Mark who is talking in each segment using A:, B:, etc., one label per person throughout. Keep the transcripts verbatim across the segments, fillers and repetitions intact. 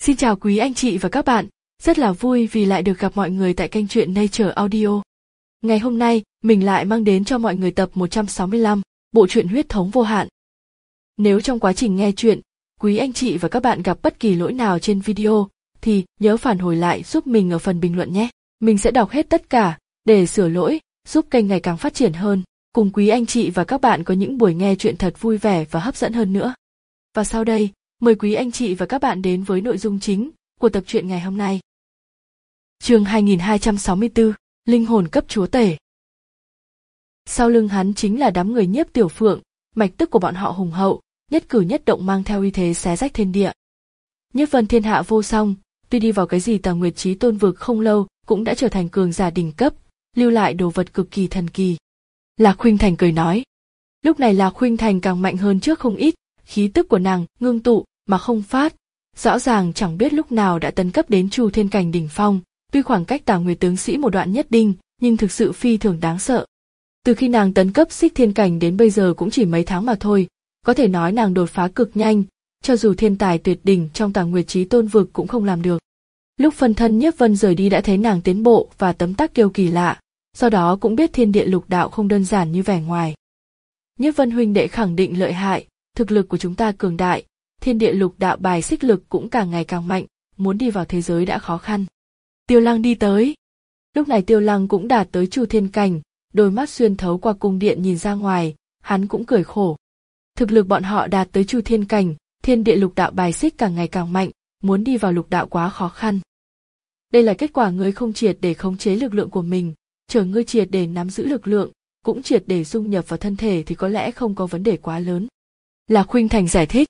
A: Xin chào quý anh chị và các bạn, rất là vui vì lại được gặp mọi người tại kênh truyện Nature Audio. Ngày hôm nay, mình lại mang đến cho mọi người tập một trăm sáu mươi lăm, bộ truyện Huyết thống vô hạn. Nếu trong quá trình nghe truyện, quý anh chị và các bạn gặp bất kỳ lỗi nào trên video, thì nhớ phản hồi lại giúp mình ở phần bình luận nhé. Mình sẽ đọc hết tất cả, để sửa lỗi, giúp kênh ngày càng phát triển hơn, cùng quý anh chị và các bạn có những buổi nghe truyện thật vui vẻ và hấp dẫn hơn nữa. Và sau đây, mời quý anh chị và các bạn đến với nội dung chính của tập truyện ngày hôm nay. Chương hai nghìn hai trăm sáu mươi tư, Linh hồn cấp chúa tể. Sau lưng hắn chính là đám người Nhiếp Tiểu Phượng, mạch tức của bọn họ hùng hậu, nhất cử nhất động mang theo uy thế xé rách thiên địa. Nhiếp Vân thiên hạ vô song, tuy đi vào cái gì Tà Nguyệt Chí Tôn vực không lâu, cũng đã trở thành cường giả đỉnh cấp, lưu lại đồ vật cực kỳ thần kỳ. Lạc Khuynh Thành cười nói. Lúc này Lạc Khuynh Thành càng mạnh hơn trước không ít, khí tức của nàng ngưng tụ mà không phát, rõ ràng chẳng biết lúc nào đã tấn cấp đến Chu Thiên cảnh đỉnh phong, tuy khoảng cách Tà Nguyệt tướng sĩ một đoạn nhất định, nhưng thực sự phi thường đáng sợ. Từ khi nàng tấn cấp Xích Thiên cảnh đến bây giờ cũng chỉ mấy tháng mà thôi, có thể nói nàng đột phá cực nhanh, cho dù thiên tài tuyệt đỉnh trong Tà Nguyệt Chí Tôn vực cũng không làm được. Lúc phân thân Nhiếp Vân rời đi đã thấy nàng tiến bộ và tấm tắc kêu kỳ lạ, do đó cũng biết thiên địa lục đạo không đơn giản như vẻ ngoài. Nhiếp Vân huynh đệ khẳng định lợi hại, thực lực của chúng ta cường đại, thiên địa lục đạo bài xích lực cũng càng ngày càng mạnh, muốn đi vào thế giới đã khó khăn. Tiêu Lăng đi tới. Lúc này Tiêu Lăng cũng đạt tới Chu Thiên cảnh, đôi mắt xuyên thấu qua cung điện nhìn ra ngoài, hắn cũng cười khổ. Thực lực bọn họ đạt tới Chu Thiên cảnh, thiên địa lục đạo bài xích càng ngày càng mạnh, muốn đi vào lục đạo quá khó khăn. Đây là kết quả ngươi không triệt để khống chế lực lượng của mình, chờ ngươi triệt để nắm giữ lực lượng, cũng triệt để dung nhập vào thân thể thì có lẽ không có vấn đề quá lớn. Lạc Khuynh Thành giải thích.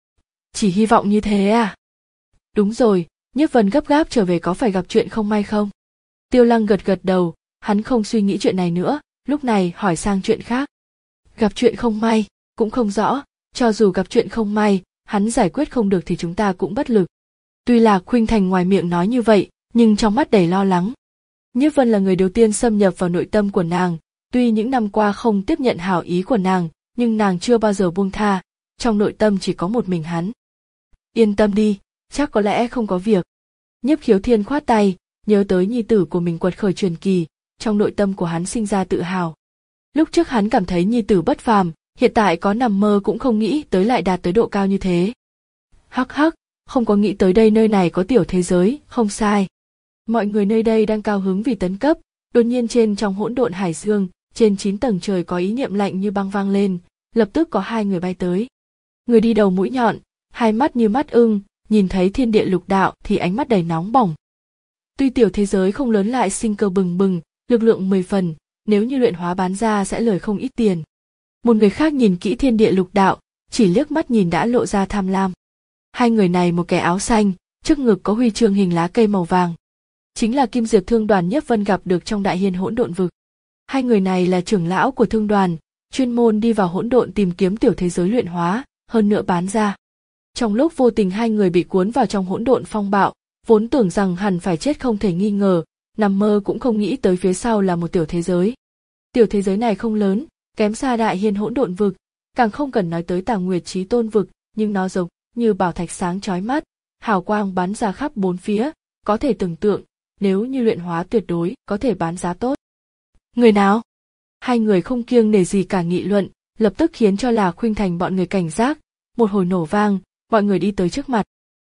A: Chỉ hy vọng như thế à? Đúng rồi, Nhiếp Vân gấp gáp trở về có phải gặp chuyện không may không? Tiêu Lăng gật gật đầu, hắn không suy nghĩ chuyện này nữa, lúc này hỏi sang chuyện khác. Gặp chuyện không may, cũng không rõ, cho dù gặp chuyện không may, hắn giải quyết không được thì chúng ta cũng bất lực. Tuy Lạc Khuynh Thành ngoài miệng nói như vậy, nhưng trong mắt đầy lo lắng. Nhiếp Vân là người đầu tiên xâm nhập vào nội tâm của nàng, tuy những năm qua không tiếp nhận hảo ý của nàng, nhưng nàng chưa bao giờ buông tha, trong nội tâm chỉ có một mình hắn. Yên tâm đi, chắc có lẽ không có việc. Nhiếp Khiếu Thiên khoát tay, nhớ tới nhi tử của mình quật khởi truyền kỳ, trong nội tâm của hắn sinh ra tự hào. Lúc trước hắn cảm thấy nhi tử bất phàm, hiện tại có nằm mơ cũng không nghĩ tới lại đạt tới độ cao như thế. Hắc hắc, không có nghĩ tới đây nơi này có tiểu thế giới, không sai. Mọi người nơi đây đang cao hứng vì tấn cấp, đột nhiên trên trong hỗn độn hải dương, trên chín tầng trời có ý niệm lạnh như băng vang lên, lập tức có hai người bay tới. Người đi đầu mũi nhọn, hai mắt như mắt ưng, nhìn thấy thiên địa lục đạo thì ánh mắt đầy nóng bỏng. Tuy tiểu thế giới không lớn lại sinh cơ bừng bừng, lực lượng mười phần, nếu như luyện hóa bán ra sẽ lời không ít tiền. Một người khác nhìn kỹ thiên địa lục đạo, chỉ liếc mắt nhìn đã lộ ra tham lam. Hai người này một kẻ áo xanh, trước ngực có huy chương hình lá cây màu vàng. Chính là Kim Diệp Thương đoàn Nhiếp Vân gặp được trong Đại Hiên hỗn độn vực. Hai người này là trưởng lão của thương đoàn, chuyên môn đi vào hỗn độn tìm kiếm tiểu thế giới luyện hóa, hơn nữa bán ra. Trong lúc vô tình hai người bị cuốn vào trong hỗn độn phong bạo, vốn tưởng rằng hẳn phải chết không thể nghi ngờ, nằm mơ cũng không nghĩ tới phía sau là một tiểu thế giới. Tiểu thế giới này không lớn, kém xa Đại Hiên hỗn độn vực, càng không cần nói tới Tà Nguyệt Chí Tôn vực, nhưng nó giống như bảo thạch sáng chói mắt, hào quang bắn ra khắp bốn phía, có thể tưởng tượng, nếu như luyện hóa tuyệt đối, có thể bán giá tốt. Người nào? Hai người không kiêng nể gì cả nghị luận, lập tức khiến cho Lạc Khuynh Thành bọn người cảnh giác, một hồi nổ vang, mọi người đi tới trước mặt.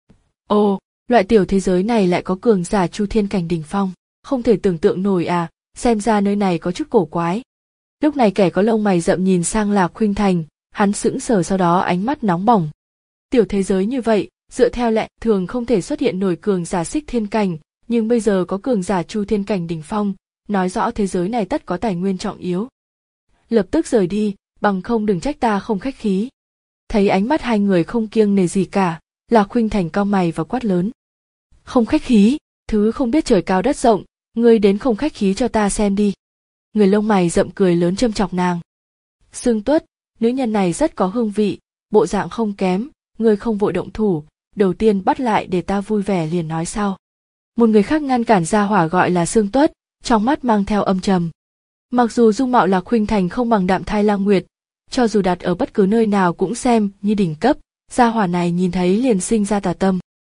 A: Ồ, loại tiểu thế giới này lại có cường giả Chu Thiên cảnh đỉnh phong, không thể tưởng tượng nổi à, xem ra nơi này có chút cổ quái. Lúc này kẻ có lông mày rậm nhìn sang Lạc Khuynh Thành, hắn sững sờ sau đó ánh mắt nóng bỏng. Tiểu thế giới như vậy, dựa theo lẽ thường không thể xuất hiện nổi cường giả Xích Thiên cảnh, nhưng bây giờ có cường giả Chu Thiên cảnh đỉnh phong, nói rõ thế giới này tất có tài nguyên trọng yếu. Lập tức rời đi, bằng không đừng trách ta không khách khí. Thấy ánh mắt hai người không kiêng nể gì cả, Lạc Khuynh Thành cau mày và quát lớn. Không khách khí, thứ không biết trời cao đất rộng, ngươi đến không khách khí cho ta xem đi. Người lông mày rậm cười lớn châm chọc nàng. Sương Tuất, nữ nhân này rất có hương vị, bộ dạng không kém, ngươi không vội động thủ, đầu tiên bắt lại để ta vui vẻ liền nói sau. Một người khác ngăn cản ra hỏa gọi là Sương Tuất, trong mắt mang theo âm trầm. Mặc dù dung mạo Lạc Khuynh Thành không bằng Đạm Thai Lang Nguyệt, cho dù đặt ở bất cứ nơi nào cũng xem như đỉnh cấp, gia hỏa này nhìn thấy liền sinh ra tà tâm.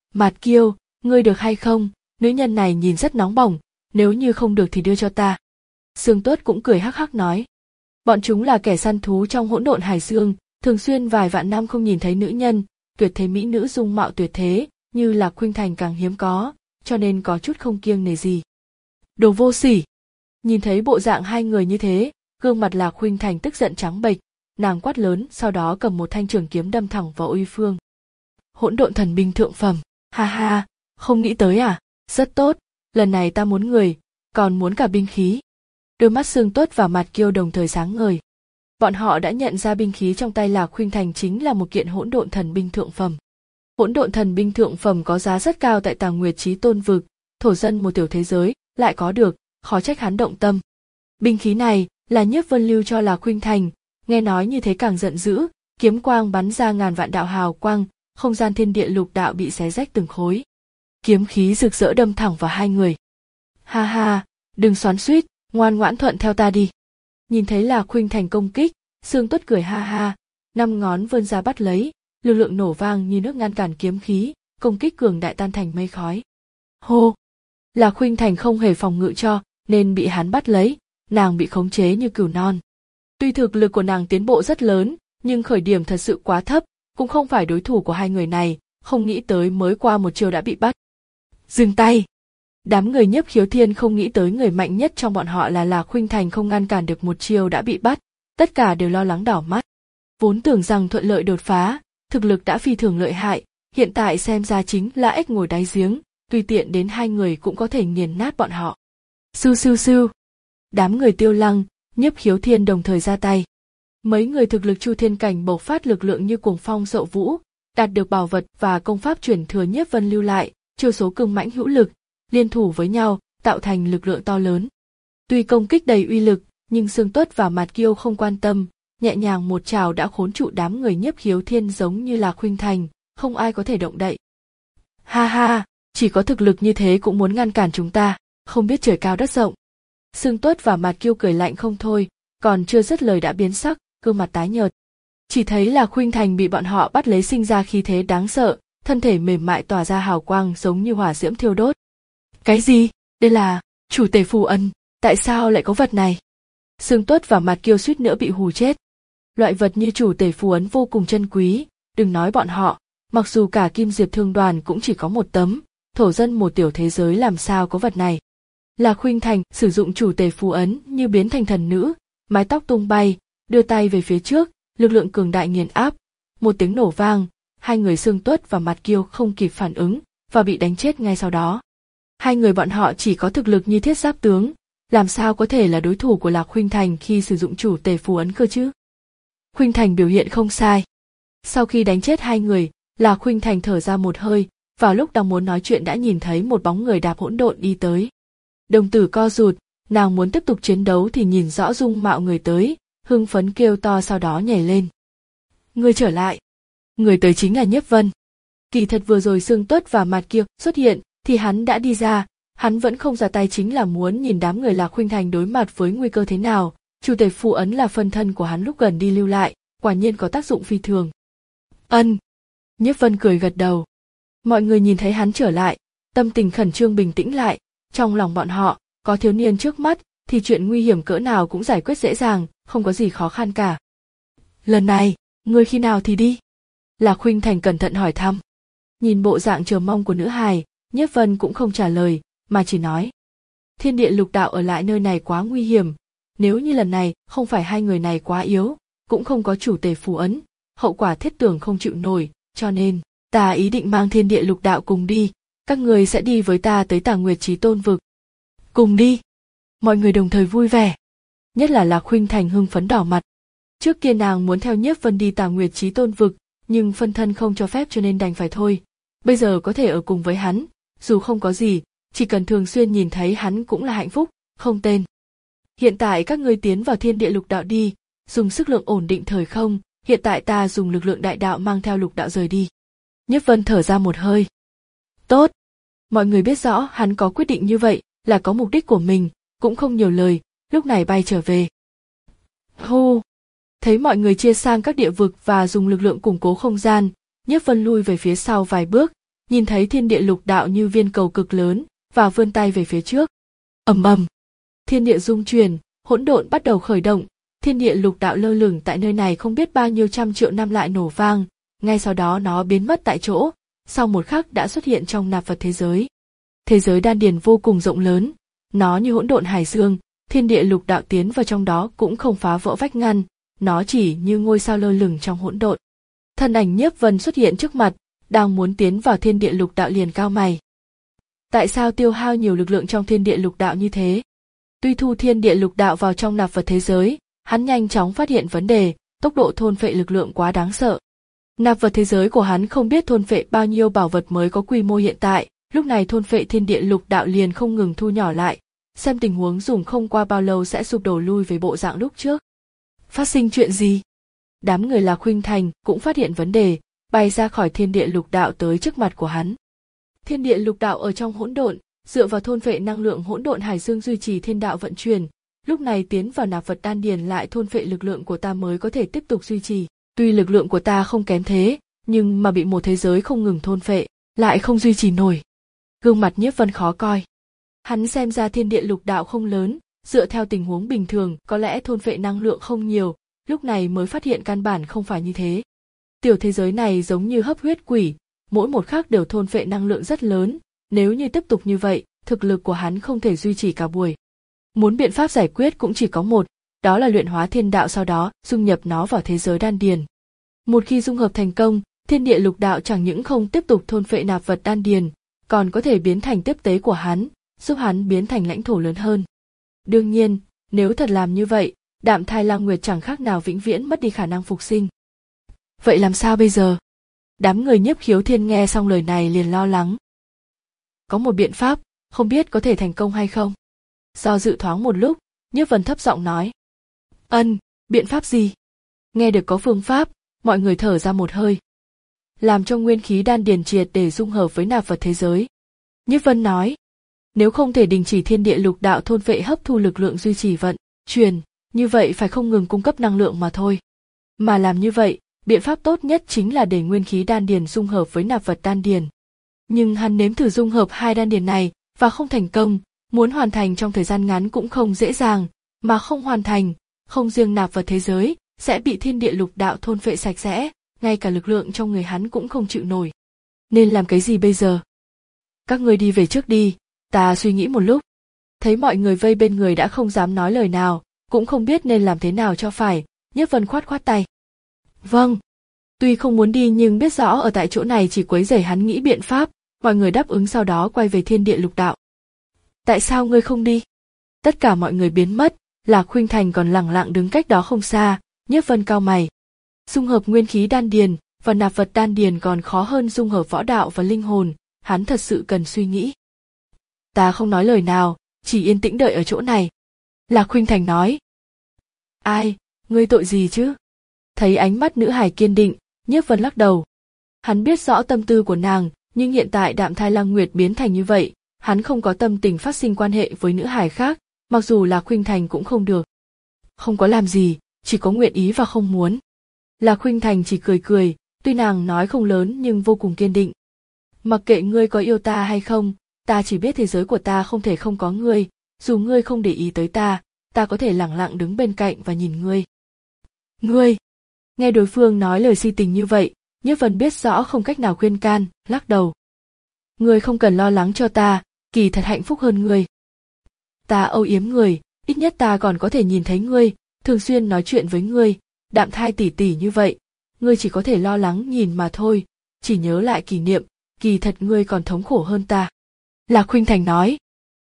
A: Mạt Kiêu, ngươi được hay không? Nữ nhân này nhìn rất nóng bỏng, nếu như không được thì đưa cho ta. Sương Tuất cũng cười hắc hắc nói. Bọn chúng là kẻ săn thú trong hỗn độn hải dương, thường xuyên vài vạn năm không nhìn thấy nữ nhân, tuyệt thế mỹ nữ dung mạo tuyệt thế, như là Khuynh Thành càng hiếm có, cho nên có chút không kiêng nể gì. Đồ vô sỉ! Nhìn thấy bộ dạng hai người như thế, gương mặt là Khuynh Thành tức giận trắng bệch, nàng quát lớn, sau đó cầm một thanh trường kiếm đâm thẳng vào Uy Phương. Hỗn độn thần binh thượng phẩm, ha ha, không nghĩ tới à, rất tốt, lần này ta muốn người, còn muốn cả binh khí. Đôi mắt Sương Tuất và Mạt Kiêu đồng thời sáng ngời. Bọn họ đã nhận ra binh khí trong tay Lạc Khuynh Thành chính là một kiện hỗn độn thần binh thượng phẩm. Hỗn độn thần binh thượng phẩm có giá rất cao tại Tàng Nguyệt Chí Tôn vực, thổ dân một tiểu thế giới lại có được, khó trách hắn động tâm. Binh khí này là Nhiếp Vân lưu cho Lạc Khuynh Thành, nghe nói như thế càng giận dữ, kiếm quang bắn ra ngàn vạn đạo hào quang, không gian thiên địa lục đạo bị xé rách từng khối. Kiếm khí rực rỡ đâm thẳng vào hai người. Ha ha, đừng xoắn xuýt, ngoan ngoãn thuận theo ta đi. Nhìn thấy Lạc Khuynh Thành công kích, Sương Tuất cười ha ha, năm ngón vươn ra bắt lấy, lực lượng nổ vang như nước ngăn cản kiếm khí, công kích cường đại tan thành mây khói. Hô! Lạc Khuynh Thành không hề phòng ngự cho, nên bị hắn bắt lấy, nàng bị khống chế như cừu non. Tuy thực lực của nàng tiến bộ rất lớn, nhưng khởi điểm thật sự quá thấp, cũng không phải đối thủ của hai người này, không nghĩ tới mới qua một chiều đã bị bắt. Dừng tay! Đám người Nhiếp Khiếu Thiên không nghĩ tới người mạnh nhất trong bọn họ là Lạc Khuynh Thành không ngăn cản được một chiêu đã bị bắt, tất cả đều lo lắng đỏ mắt. Vốn tưởng rằng thuận lợi đột phá, thực lực đã phi thường lợi hại, hiện tại xem ra chính là ếch ngồi đáy giếng, tùy tiện đến hai người cũng có thể nghiền nát bọn họ. Sưu sưu sưu! Đám người Tiêu Lăng, Nhiếp Khiếu Thiên đồng thời ra tay. Mấy người thực lực Chu Thiên cảnh bộc phát lực lượng như cuồng phong sậu vũ, đạt được bảo vật và công pháp chuyển thừa Nhiếp Vân lưu lại, chiêu số cường mãnh hữu lực, liên thủ với nhau, tạo thành lực lượng to lớn. Tuy công kích đầy uy lực, nhưng Sương Tuất và Mạt Kiêu không quan tâm, nhẹ nhàng một trảo đã khốn trụ đám người Nhiếp Khiếu Thiên giống như là Khuynh Thành, không ai có thể động đậy. Ha ha, chỉ có thực lực như thế cũng muốn ngăn cản chúng ta, không biết trời cao đất rộng. Sương Tuất và Mạt Kiêu cười lạnh không thôi, còn chưa dứt lời đã biến sắc, gương mặt tái nhợt. Chỉ thấy là Khuynh Thành bị bọn họ bắt lấy sinh ra khí thế đáng sợ, thân thể mềm mại tỏa ra hào quang giống như hỏa diễm thiêu đốt. Cái gì? Đây là chủ tể phù ấn, tại sao lại có vật này? Sương Tuất và Mạt Kiêu suýt nữa bị hù chết. Loại vật như chủ tể phù ấn vô cùng chân quý, đừng nói bọn họ, mặc dù cả Kim Diệp Thương Đoàn cũng chỉ có một tấm, thổ dân một tiểu thế giới làm sao có vật này. Là Khuynh Thành sử dụng chủ tể phù ấn như biến thành thần nữ, mái tóc tung bay, đưa tay về phía trước, lực lượng cường đại nghiền áp, một tiếng nổ vang, hai người Sương Tuất và Mạt Kiêu không kịp phản ứng và bị đánh chết ngay sau đó. Hai người bọn họ chỉ có thực lực như thiết giáp tướng, làm sao có thể là đối thủ của Lạc Khuynh Thành khi sử dụng chủ tể phù ấn cơ chứ? Khuynh Thành biểu hiện không sai. Sau khi đánh chết hai người, Lạc Khuynh Thành thở ra một hơi, vào lúc đang muốn nói chuyện đã nhìn thấy một bóng người đạp hỗn độn đi tới. Đồng tử co rụt, nàng muốn tiếp tục chiến đấu thì nhìn rõ dung mạo người tới, hưng phấn kêu to sau đó nhảy lên. Người trở lại. Người tới chính là Nhiếp Vân. Kỳ thật vừa rồi Sương Tuất và Mạt Kiêu xuất hiện thì hắn đã đi ra, hắn vẫn không ra tay chính là muốn nhìn đám người Lạc Khuynh Thành đối mặt với nguy cơ thế nào. Chủ tể phù ấn là phân thân của hắn lúc gần đi lưu lại, quả nhiên có tác dụng phi thường. Ân. Nhiếp Vân cười gật đầu. Mọi người nhìn thấy hắn trở lại, tâm tình khẩn trương bình tĩnh lại, trong lòng bọn họ, có thiếu niên trước mắt thì chuyện nguy hiểm cỡ nào cũng giải quyết dễ dàng, không có gì khó khăn cả. Lần này, ngươi khi nào thì đi? Lạc Khuynh Thành cẩn thận hỏi thăm. Nhìn bộ dạng chờ mong của nữ hài, Nhiếp Vân cũng không trả lời, mà chỉ nói. Thiên địa lục đạo ở lại nơi này quá nguy hiểm, nếu như lần này không phải hai người này quá yếu, cũng không có chủ tể phù ấn, hậu quả thiết tưởng không chịu nổi, cho nên, ta ý định mang thiên địa lục đạo cùng đi, các người sẽ đi với ta tới Tàng Nguyệt Chí Tôn vực. Cùng đi. Mọi người đồng thời vui vẻ. Nhất là Lạc Khuynh Thành hưng phấn đỏ mặt. Trước kia nàng muốn theo Nhiếp Vân đi Tàng Nguyệt Chí Tôn vực, nhưng phân thân không cho phép cho nên đành phải thôi. Bây giờ có thể ở cùng với hắn, dù không có gì, chỉ cần thường xuyên nhìn thấy hắn cũng là hạnh phúc, không tên. Hiện tại các ngươi tiến vào thiên địa lục đạo đi, dùng sức lượng ổn định thời không, hiện tại ta dùng lực lượng đại đạo mang theo lục đạo rời đi. Nhiếp Vân thở ra một hơi. Tốt. Mọi người biết rõ hắn có quyết định như vậy là có mục đích của mình, cũng không nhiều lời, lúc này bay trở về. Hô! Thấy mọi người chia sang các địa vực và dùng lực lượng củng cố không gian, Nhiếp Vân lui về phía sau vài bước, nhìn thấy thiên địa lục đạo như viên cầu cực lớn và vươn tay về phía trước. Ầm ầm, thiên địa rung chuyển, hỗn độn bắt đầu khởi động, thiên địa lục đạo lơ lửng tại nơi này không biết bao nhiêu trăm triệu năm lại nổ vang, ngay sau đó nó biến mất tại chỗ, sau một khắc đã xuất hiện trong nạp vật thế giới. Thế giới đan điền vô cùng rộng lớn, nó như hỗn độn hải dương, thiên địa lục đạo tiến vào trong đó cũng không phá vỡ vách ngăn, nó chỉ như ngôi sao lơ lửng trong hỗn độn. Thân ảnh Nhiếp Vân xuất hiện trước mặt, đang muốn tiến vào thiên địa lục đạo liền cau mày. Tại sao tiêu hao nhiều lực lượng trong thiên địa lục đạo như thế? Tuy thu thiên địa lục đạo vào trong nạp vật thế giới, hắn nhanh chóng phát hiện vấn đề, tốc độ thôn phệ lực lượng quá đáng sợ. Nạp vật thế giới của hắn không biết thôn phệ bao nhiêu bảo vật mới có quy mô hiện tại, lúc này thôn phệ thiên địa lục đạo liền không ngừng thu nhỏ lại, xem tình huống dùng không qua bao lâu sẽ sụp đổ lui về bộ dạng lúc trước. Phát sinh chuyện gì? Đám người Lạc Khuynh Thành cũng phát hiện vấn đề, bay ra khỏi thiên địa lục đạo tới trước mặt của hắn. Thiên địa lục đạo ở trong hỗn độn, dựa vào thôn phệ năng lượng hỗn độn hải dương duy trì thiên đạo vận chuyển, lúc này tiến vào nạp vật đan điền lại thôn phệ lực lượng của ta mới có thể tiếp tục duy trì. Tuy lực lượng của ta không kém thế, nhưng mà bị một thế giới không ngừng thôn phệ, lại không duy trì nổi. Gương mặt Nhiếp Vân khó coi. Hắn xem ra thiên địa lục đạo không lớn, dựa theo tình huống bình thường có lẽ thôn phệ năng lượng không nhiều, lúc này mới phát hiện căn bản không phải như thế. Tiểu thế giới này giống như hấp huyết quỷ, mỗi một khắc đều thôn phệ năng lượng rất lớn, nếu như tiếp tục như vậy, thực lực của hắn không thể duy trì cả buổi. Muốn biện pháp giải quyết cũng chỉ có một, đó là luyện hóa thiên đạo sau đó dung nhập nó vào thế giới đan điền. Một khi dung hợp thành công, thiên địa lục đạo chẳng những không tiếp tục thôn phệ nạp vật đan điền, còn có thể biến thành tiếp tế của hắn, giúp hắn biến thành lãnh thổ lớn hơn. Đương nhiên, nếu thật làm như vậy, Đạm Thai Lang Nguyệt chẳng khác nào vĩnh viễn mất đi khả năng phục sinh. Vậy làm sao bây giờ? Đám người Nhiếp Khiếu Thiên nghe xong lời này liền lo lắng. Có một biện pháp, không biết có thể thành công hay không? Do dự thoáng một lúc, Nhiếp Vân thấp giọng nói. Ân, biện pháp gì? Nghe được có phương pháp, mọi người thở ra một hơi. Làm cho nguyên khí đan điền triệt để dung hợp với nạp vật thế giới. Nhiếp Vân nói. Nếu không thể đình chỉ thiên địa lục đạo thôn phệ hấp thu lực lượng duy trì vận chuyển, như vậy phải không ngừng cung cấp năng lượng mà thôi. Mà làm như vậy, biện pháp tốt nhất chính là để nguyên khí đan điền dung hợp với nạp vật đan điền. Nhưng hắn nếm thử dung hợp hai đan điền này và không thành công, muốn hoàn thành trong thời gian ngắn cũng không dễ dàng, mà không hoàn thành, không riêng nạp vật thế giới sẽ bị thiên địa lục đạo thôn phệ sạch sẽ, ngay cả lực lượng trong người hắn cũng không chịu nổi. Nên làm cái gì bây giờ? Các ngươi đi về trước đi, ta suy nghĩ một lúc. Thấy mọi người vây bên người đã không dám nói lời nào, cũng không biết nên làm thế nào cho phải, Nhiếp Vân khoát khoát tay. Vâng. Tuy không muốn đi nhưng biết rõ ở tại chỗ này chỉ quấy rầy hắn nghĩ biện pháp, mọi người đáp ứng sau đó quay về thiên địa lục đạo. Tại sao ngươi không đi? Tất cả mọi người biến mất, Lạc Khuynh Thành còn lẳng lặng đứng cách đó không xa, Nhiếp Vân cau mày. Dung hợp nguyên khí đan điền và nạp vật đan điền còn khó hơn dung hợp võ đạo và linh hồn, hắn thật sự cần suy nghĩ. Ta không nói lời nào, chỉ yên tĩnh đợi ở chỗ này. Lạc Khuynh Thành nói. Ai, ngươi tội gì chứ? Thấy ánh mắt nữ hài kiên định, Nhiếp Vân lắc đầu. Hắn biết rõ tâm tư của nàng, nhưng hiện tại Đạm Thai Lang Nguyệt biến thành như vậy, hắn không có tâm tình phát sinh quan hệ với nữ hài khác, mặc dù Lạc Khuynh Thành cũng không được. Không có làm gì, chỉ có nguyện ý và không muốn. Lạc Khuynh Thành chỉ cười cười, tuy nàng nói không lớn nhưng vô cùng kiên định. Mặc kệ ngươi có yêu ta hay không, ta chỉ biết thế giới của ta không thể không có ngươi, dù ngươi không để ý tới ta, ta có thể lẳng lặng đứng bên cạnh và nhìn ngươi. Ngươi! Nghe đối phương nói lời si tình như vậy, Nhiếp Vân biết rõ không cách nào khuyên can, lắc đầu. Ngươi không cần lo lắng cho ta, kỳ thật hạnh phúc hơn ngươi. Ta âu yếm người, ít nhất ta còn có thể nhìn thấy ngươi, thường xuyên nói chuyện với ngươi, Đạm Thai tỷ tỷ như vậy, ngươi chỉ có thể lo lắng nhìn mà thôi, chỉ nhớ lại kỷ niệm, kỳ thật ngươi còn thống khổ hơn ta. Lạc Khuynh Thành nói.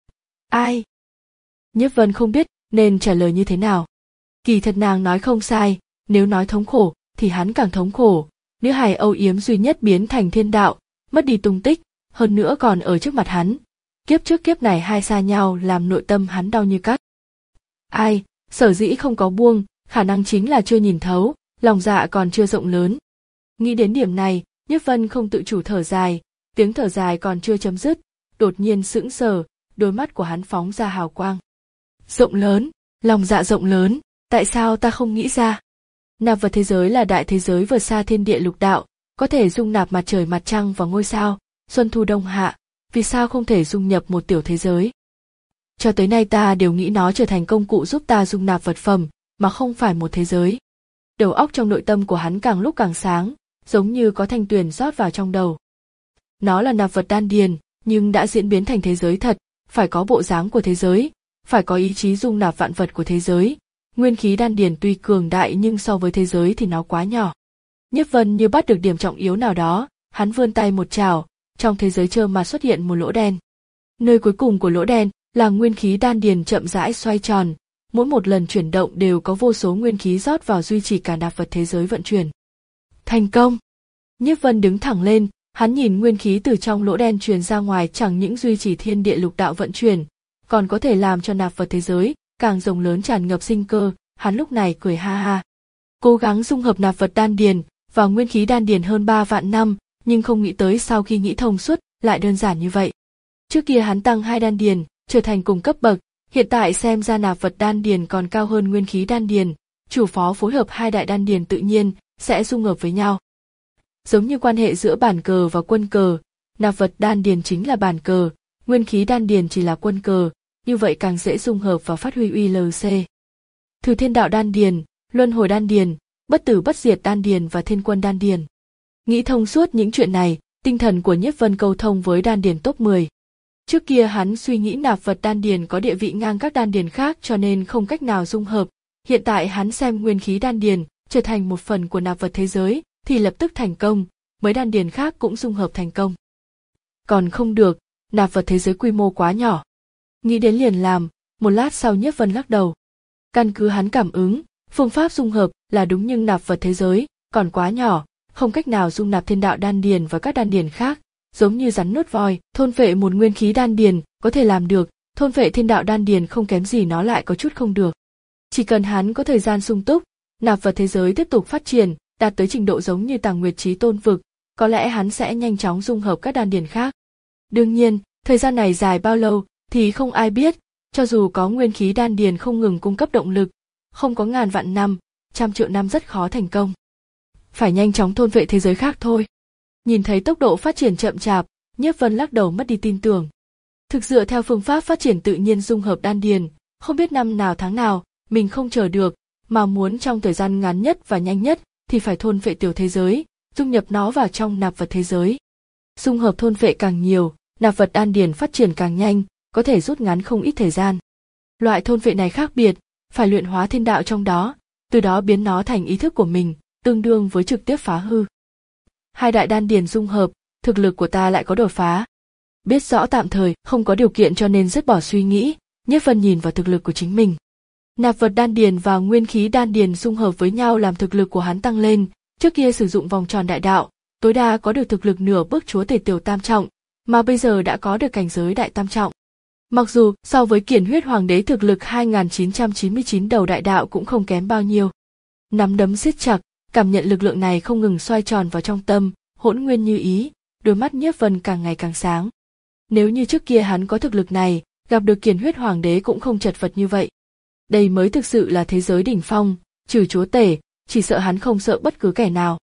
A: Ai? Nhiếp Vân không biết nên trả lời như thế nào. Kỳ thật nàng nói không sai, nếu nói thống khổ thì hắn càng thống khổ, nữ hài âu yếm duy nhất biến thành thiên đạo, mất đi tung tích, hơn nữa còn ở trước mặt hắn. Kiếp trước kiếp này hai xa nhau làm nội tâm hắn đau như cắt. Ai, sở dĩ không có buông, khả năng chính là chưa nhìn thấu, lòng dạ còn chưa rộng lớn. Nghĩ đến điểm này, Nhiếp Vân không tự chủ thở dài, tiếng thở dài còn chưa chấm dứt, đột nhiên sững sờ, đôi mắt của hắn phóng ra hào quang. Rộng lớn, lòng dạ rộng lớn, tại sao ta không nghĩ ra? Nạp vật thế giới là đại thế giới vượt xa thiên địa lục đạo, có thể dung nạp mặt trời mặt trăng và ngôi sao, xuân thu đông hạ, vì sao không thể dung nhập một tiểu thế giới? Cho tới nay ta đều nghĩ nó trở thành công cụ giúp ta dung nạp vật phẩm, mà không phải một thế giới. Đầu óc trong nội tâm của hắn càng lúc càng sáng, giống như có thanh tuyền rót vào trong đầu. Nó là nạp vật đan điền, nhưng đã diễn biến thành thế giới thật, phải có bộ dáng của thế giới, phải có ý chí dung nạp vạn vật của thế giới. Nguyên khí đan điền tuy cường đại nhưng so với thế giới thì nó quá nhỏ. Nhiếp Vân như bắt được điểm trọng yếu nào đó, hắn vươn tay một chảo, trong thế giới trơ mà xuất hiện một lỗ đen. Nơi cuối cùng của lỗ đen là nguyên khí đan điền chậm rãi xoay tròn, mỗi một lần chuyển động đều có vô số nguyên khí rót vào duy trì cả nạp vật thế giới vận chuyển. Thành công! Nhiếp Vân đứng thẳng lên, hắn nhìn nguyên khí từ trong lỗ đen truyền ra ngoài chẳng những duy trì thiên địa lục đạo vận chuyển, còn có thể làm cho nạp vật thế giới càng rộng lớn tràn ngập sinh cơ, hắn lúc này cười ha ha. Cố gắng dung hợp nạp vật đan điền vào nguyên khí đan điền hơn ba vạn năm, nhưng không nghĩ tới sau khi nghĩ thông suốt lại đơn giản như vậy. Trước kia hắn tăng hai đan điền, trở thành cùng cấp bậc, hiện tại xem ra nạp vật đan điền còn cao hơn nguyên khí đan điền, chủ phó phối hợp hai đại đan điền tự nhiên sẽ dung hợp với nhau. Giống như quan hệ giữa bản cờ và quân cờ, nạp vật đan điền chính là bản cờ, nguyên khí đan điền chỉ là quân cờ, như vậy càng dễ dung hợp và phát huy uy lực. Thử thiên đạo đan điền, luân hồi đan điền, bất tử bất diệt đan điền và thiên quân đan điền. Nghĩ thông suốt những chuyện này, tinh thần của Nhiếp Vân câu thông với đan điền top mười. Trước kia hắn suy nghĩ nạp vật đan điền có địa vị ngang các đan điền khác cho nên không cách nào dung hợp. Hiện tại hắn xem nguyên khí đan điền trở thành một phần của nạp vật thế giới thì lập tức thành công, mấy đan điền khác cũng dung hợp thành công. Còn không được, nạp vật thế giới quy mô quá nhỏ. Nghĩ đến liền làm, một lát sau Nhiếp Vân lắc đầu. Căn cứ hắn cảm ứng, phương pháp dung hợp là đúng nhưng nạp vật thế giới còn quá nhỏ, không cách nào dung nạp thiên đạo đan điền và các đan điền khác, giống như rắn nuốt voi, thôn phệ một nguyên khí đan điền có thể làm được, thôn phệ thiên đạo đan điền không kém gì nó lại có chút không được. Chỉ cần hắn có thời gian sung túc, nạp vật thế giới tiếp tục phát triển, đạt tới trình độ giống như Tàng Nguyệt Chí Tôn vực, có lẽ hắn sẽ nhanh chóng dung hợp các đan điền khác. Đương nhiên, thời gian này dài bao lâu thì không ai biết, cho dù có nguyên khí đan điền không ngừng cung cấp động lực, không có ngàn vạn năm, trăm triệu năm rất khó thành công. Phải nhanh chóng thôn vệ thế giới khác thôi. Nhìn thấy tốc độ phát triển chậm chạp, Nhiếp Vân lắc đầu mất đi tin tưởng. Thực dựa theo phương pháp phát triển tự nhiên dung hợp đan điền, không biết năm nào tháng nào, mình không chờ được, mà muốn trong thời gian ngắn nhất và nhanh nhất thì phải thôn vệ tiểu thế giới, dung nhập nó vào trong nạp vật thế giới. Dung hợp thôn vệ càng nhiều, nạp vật đan điền phát triển càng nhanh, có thể rút ngắn không ít thời gian. Loại thôn vệ này khác biệt, phải luyện hóa thiên đạo trong đó, từ đó biến nó thành ý thức của mình, tương đương với trực tiếp phá hư. Hai đại đan điền dung hợp, thực lực của ta lại có đột phá. Biết rõ tạm thời không có điều kiện cho nên dứt bỏ suy nghĩ, Nhiếp Vân nhìn vào thực lực của chính mình. Nạp vật đan điền và nguyên khí đan điền dung hợp với nhau làm thực lực của hắn tăng lên, trước kia sử dụng vòng tròn đại đạo, tối đa có được thực lực nửa bước chúa tể tiểu tam trọng, mà bây giờ đã có được cảnh giới đại tam trọng. Mặc dù so với Kiển Huyết Hoàng đế thực lực hai nghìn chín trăm chín mươi chín đầu đại đạo cũng không kém bao nhiêu. Nắm đấm siết chặt, cảm nhận lực lượng này không ngừng xoay tròn vào trong tâm, hỗn nguyên như ý, đôi mắt Nhiếp Vân càng ngày càng sáng. Nếu như trước kia hắn có thực lực này, gặp được Kiển Huyết Hoàng đế cũng không chật vật như vậy. Đây mới thực sự là thế giới đỉnh phong, trừ chúa tể, chỉ sợ hắn không sợ bất cứ kẻ nào.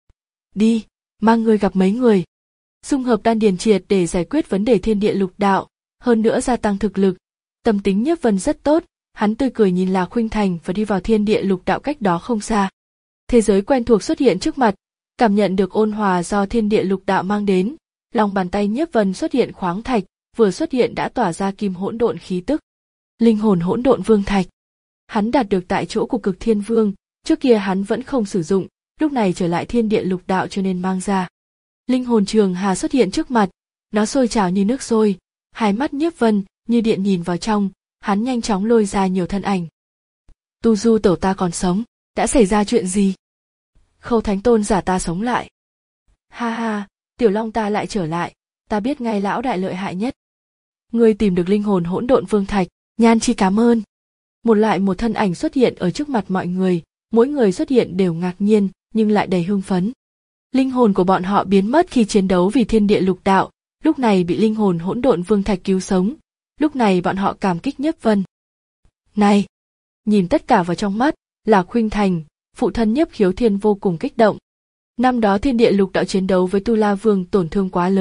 A: Đi, mang ngươi gặp mấy người. Dung hợp đan điền triệt để giải quyết vấn đề thiên địa lục đạo, hơn nữa gia tăng thực lực. Tâm tính Nhiếp Vân rất tốt, hắn tươi cười nhìn Lạc Khuynh Thành và đi vào thiên địa lục đạo cách đó không xa. Thế giới quen thuộc xuất hiện trước mặt, cảm nhận được ôn hòa do thiên địa lục đạo mang đến, lòng bàn tay Nhiếp Vân xuất hiện khoáng thạch, vừa xuất hiện đã tỏa ra kim hỗn độn khí tức. Linh hồn hỗn độn vương thạch. Hắn đạt được tại chỗ của Cực Thiên Vương, trước kia hắn vẫn không sử dụng, lúc này trở lại thiên địa lục đạo cho nên mang ra. Linh hồn trường hà xuất hiện trước mặt, nó sôi trào như nước sôi, hai mắt Nhiếp Vân như điện nhìn vào trong, hắn nhanh chóng lôi ra nhiều thân ảnh. Tu Du tẩu ta còn sống, đã xảy ra chuyện gì? Khâu Thánh Tôn giả ta sống lại. Ha ha, Tiểu Long ta lại trở lại, ta biết ngay lão đại lợi hại nhất. Ngươi tìm được linh hồn hỗn độn vương thạch, Nhan Chi cảm ơn. Một lại một thân ảnh xuất hiện ở trước mặt mọi người, mỗi người xuất hiện đều ngạc nhiên nhưng lại đầy hưng phấn. Linh hồn của bọn họ biến mất khi chiến đấu vì thiên địa lục đạo, lúc này bị linh hồn hỗn độn vương thạch cứu sống, lúc này bọn họ cảm kích Nhiếp Vân. Này, nhìn tất cả vào trong mắt, Lạc Khuynh Thành, phụ thân Nhiếp Khiếu Thiên vô cùng kích động. Năm đó thiên địa lục đạo chiến đấu với Tu La Vương tổn thương quá lớn,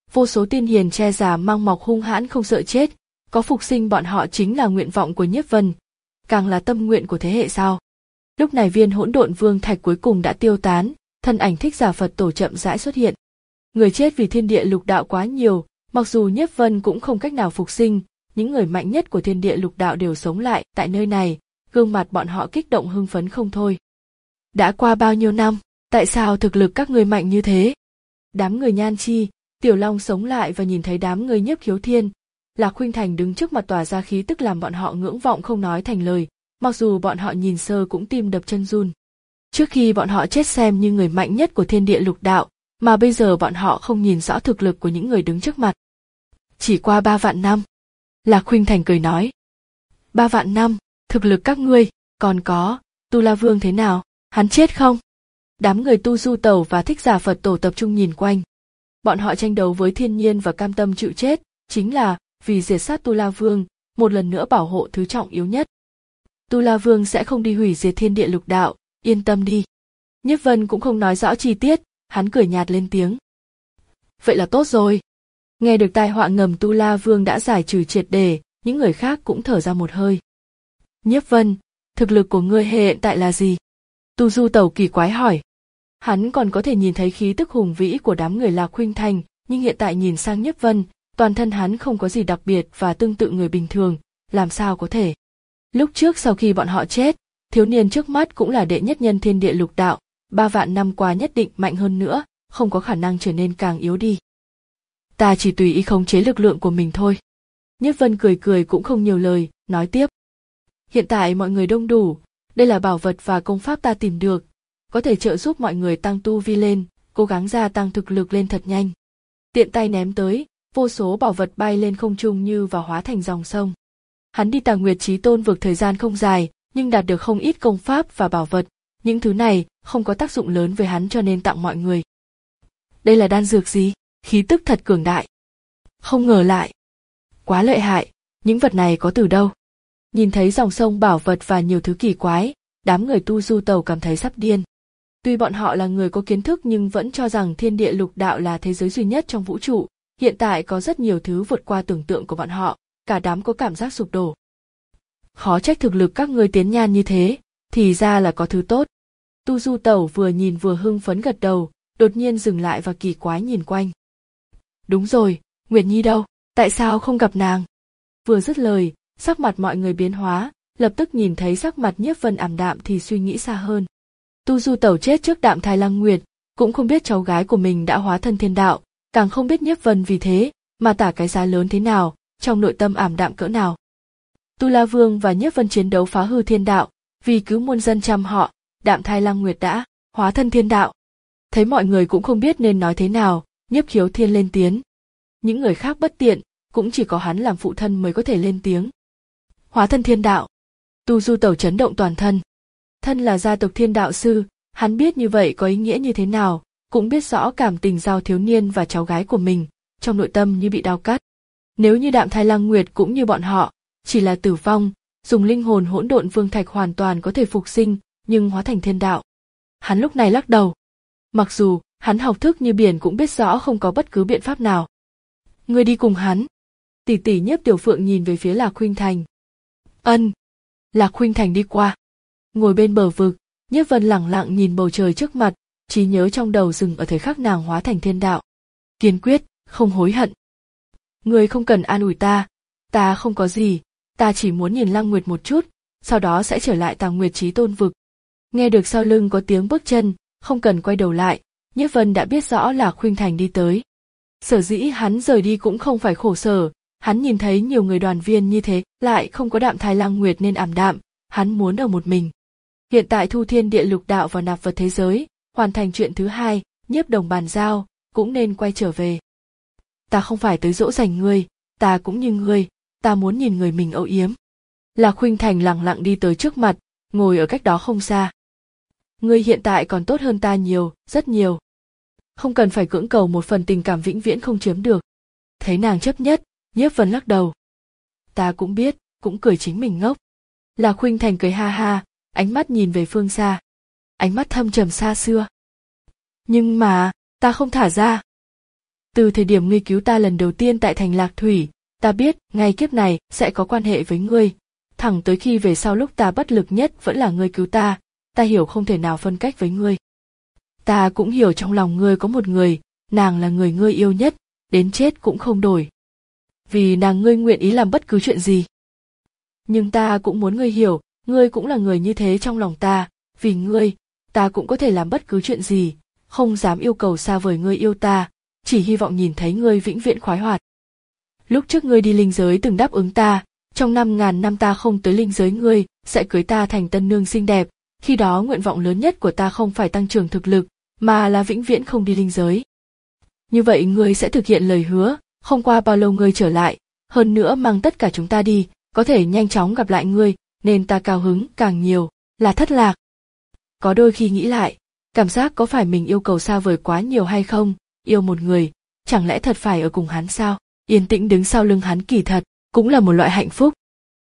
A: vô số tiên hiền che già mang mọc hung hãn không sợ chết, có phục sinh bọn họ chính là nguyện vọng của Nhiếp Vân, càng là tâm nguyện của thế hệ sau. Lúc này viên hỗn độn vương thạch cuối cùng đã tiêu tán, thân ảnh Thích Giả Phật Tổ chậm rãi xuất hiện. Người chết vì thiên địa lục đạo quá nhiều, mặc dù Nhiếp Vân cũng không cách nào phục sinh, những người mạnh nhất của thiên địa lục đạo đều sống lại tại nơi này, gương mặt bọn họ kích động hưng phấn không thôi. Đã qua bao nhiêu năm, tại sao thực lực các ngươi mạnh như thế? Đám người Nhan Chi, Tiểu Long sống lại và nhìn thấy đám người Nhiếp Khiếu Thiên, Lạc Khuynh Thành đứng trước mặt tỏa ra khí tức làm bọn họ ngưỡng vọng không nói thành lời, mặc dù bọn họ nhìn sơ cũng tim đập chân run. Trước khi bọn họ chết xem như người mạnh nhất của thiên địa lục đạo, mà bây giờ bọn họ không nhìn rõ thực lực của những người đứng trước mặt. Chỉ qua ba vạn năm. Lạc Khuynh Thành cười nói. Ba vạn năm, thực lực các ngươi, còn có, Tu La Vương thế nào, hắn chết không? Đám người Tu Du Tẩu và Thích Giả Phật Tổ tập trung nhìn quanh. Bọn họ tranh đấu với thiên nhiên và cam tâm chịu chết, chính là vì diệt sát Tu La Vương, một lần nữa bảo hộ thứ trọng yếu nhất. Tu La Vương sẽ không đi hủy diệt thiên địa lục đạo, yên tâm đi. Nhiếp Vân cũng không nói rõ chi tiết, hắn cười nhạt lên tiếng. Vậy là tốt rồi. Nghe được tai họa ngầm Tu La Vương đã giải trừ triệt để, những người khác cũng thở ra một hơi. Nhiếp Vân, thực lực của ngươi hiện tại là gì? Tu Du Tẩu kỳ quái hỏi. Hắn còn có thể nhìn thấy khí tức hùng vĩ của đám người Lạc Khuynh Thành, nhưng hiện tại nhìn sang Nhiếp Vân, toàn thân hắn không có gì đặc biệt và tương tự người bình thường, làm sao có thể? Lúc trước sau khi bọn họ chết, thiếu niên trước mắt cũng là đệ nhất nhân thiên địa lục đạo, ba vạn năm qua nhất định mạnh hơn nữa, không có khả năng trở nên càng yếu đi. Ta chỉ tùy ý khống chế lực lượng của mình thôi. Nhiếp Vân cười cười cũng không nhiều lời, nói tiếp. Hiện tại mọi người đông đủ, đây là bảo vật và công pháp ta tìm được, có thể trợ giúp mọi người tăng tu vi lên, cố gắng gia tăng thực lực lên thật nhanh. Tiện tay ném tới, vô số bảo vật bay lên không trung như và hóa thành dòng sông. Hắn đi Tàng Nguyệt Chí Tôn vực thời gian không dài, nhưng đạt được không ít công pháp và bảo vật, những thứ này không có tác dụng lớn với hắn cho nên tặng mọi người. Đây là đan dược gì? Khí tức thật cường đại. Không ngờ lại. Quá lợi hại, những vật này có từ đâu? Nhìn thấy dòng sông bảo vật và nhiều thứ kỳ quái, đám người Tu Du Tẩu cảm thấy sắp điên. Tuy bọn họ là người có kiến thức nhưng vẫn cho rằng thiên địa lục đạo là thế giới duy nhất trong vũ trụ, hiện tại có rất nhiều thứ vượt qua tưởng tượng của bọn họ, cả đám có cảm giác sụp đổ. Khó trách thực lực các ngươi tiến nhan như thế, thì ra là có thứ tốt. Tu Du Tẩu vừa nhìn vừa hưng phấn gật đầu, đột nhiên dừng lại và kỳ quái nhìn quanh. Đúng rồi, Nguyệt Nhi đâu, tại sao không gặp nàng? Vừa dứt lời, sắc mặt mọi người biến hóa, lập tức nhìn thấy sắc mặt Nhiếp Vân ảm đạm thì suy nghĩ xa hơn. Tu Du Tẩu chết trước Đạm Thai Lăng Nguyệt, cũng không biết cháu gái của mình đã hóa thân thiên đạo, càng không biết Nhiếp Vân vì thế mà tả cái giá lớn thế nào, trong nội tâm ảm đạm cỡ nào. Tu La Vương và Nhiếp Vân chiến đấu phá hư thiên đạo, vì cứu muôn dân trăm họ, Đạm Thai Lăng Nguyệt đã hóa thân thiên đạo. Thấy mọi người cũng không biết nên nói thế nào, Nhiếp Khiếu Thiên lên tiếng. Những người khác bất tiện, cũng chỉ có hắn làm phụ thân mới có thể lên tiếng. Hóa thân thiên đạo. Tu Du Tẩu chấn động toàn thân. Thân là gia tộc thiên đạo sư, hắn biết như vậy có ý nghĩa như thế nào, cũng biết rõ cảm tình giao thiếu niên và cháu gái của mình, trong nội tâm như bị đao cắt. Nếu như Đạm Thai Lăng Nguyệt cũng như bọn họ, chỉ là tử vong, dùng linh hồn hỗn độn vương thạch hoàn toàn có thể phục sinh, nhưng hóa thành thiên đạo. Hắn lúc này lắc đầu. Mặc dù hắn học thức như biển cũng biết rõ không có bất cứ biện pháp nào. Ngươi đi cùng hắn. Tỷ tỷ Nhiếp Tiểu Phượng nhìn về phía Lạc Khuynh Thành. Ân. Lạc Khuynh Thành đi qua. Ngồi bên bờ vực, Nhiếp Vân lẳng lặng nhìn bầu trời trước mặt, trí nhớ trong đầu dừng ở thời khắc nàng hóa thành thiên đạo. Kiên quyết, không hối hận. Ngươi không cần an ủi ta, ta không có gì, ta chỉ muốn nhìn Lăng Nguyệt một chút, sau đó sẽ trở lại Tàng Nguyệt Chí Tôn vực. Nghe được sau lưng có tiếng bước chân, không cần quay đầu lại, Nhiếp Vân đã biết rõ là Khuynh Thành đi tới. Sở dĩ hắn rời đi cũng không phải khổ sở, hắn nhìn thấy nhiều người đoàn viên như thế, lại không có Đạm Thai Lăng Nguyệt nên ảm đạm, hắn muốn ở một mình. Hiện tại thu thiên địa lục đạo vào nạp vật thế giới, hoàn thành chuyện thứ hai, Nhiếp Đồng bàn giao, cũng nên quay trở về. Ta không phải tới dỗ dành ngươi, ta cũng như ngươi, ta muốn nhìn người mình âu yếm. Lạc Khuynh Thành lặng lặng đi tới trước mặt, ngồi ở cách đó không xa. Ngươi hiện tại còn tốt hơn ta nhiều, rất nhiều. Không cần phải cưỡng cầu một phần tình cảm vĩnh viễn không chiếm được. Thấy nàng chấp nhất, Nhiếp Vân lắc đầu. Ta cũng biết, cũng cười chính mình ngốc. Lạc Khuynh Thành cười ha ha, ánh mắt nhìn về phương xa. Ánh mắt thâm trầm xa xưa. Nhưng mà, ta không thả ra. Từ thời điểm ngươi cứu ta lần đầu tiên tại thành Lạc Thủy, ta biết ngay kiếp này sẽ có quan hệ với ngươi, thẳng tới khi về sau lúc ta bất lực nhất vẫn là ngươi cứu ta, ta hiểu không thể nào phân cách với ngươi. Ta cũng hiểu trong lòng ngươi có một người, nàng là người ngươi yêu nhất, đến chết cũng không đổi. Vì nàng ngươi nguyện ý làm bất cứ chuyện gì. Nhưng ta cũng muốn ngươi hiểu, ngươi cũng là người như thế trong lòng ta, vì ngươi, ta cũng có thể làm bất cứ chuyện gì, không dám yêu cầu xa vời ngươi yêu ta, chỉ hy vọng nhìn thấy ngươi vĩnh viễn khoái hoạt. Lúc trước ngươi đi linh giới từng đáp ứng ta, trong năm ngàn năm ta không tới linh giới ngươi sẽ cưới ta thành tân nương xinh đẹp, khi đó nguyện vọng lớn nhất của ta không phải tăng trưởng thực lực, mà là vĩnh viễn không đi linh giới. Như vậy ngươi sẽ thực hiện lời hứa, không qua bao lâu ngươi trở lại, hơn nữa mang tất cả chúng ta đi, có thể nhanh chóng gặp lại ngươi, nên ta cao hứng càng nhiều, là thất lạc. Có đôi khi nghĩ lại, cảm giác có phải mình yêu cầu xa vời quá nhiều hay không, yêu một người, chẳng lẽ thật phải ở cùng hắn sao, yên tĩnh đứng sau lưng hắn kỳ thật, cũng là một loại hạnh phúc.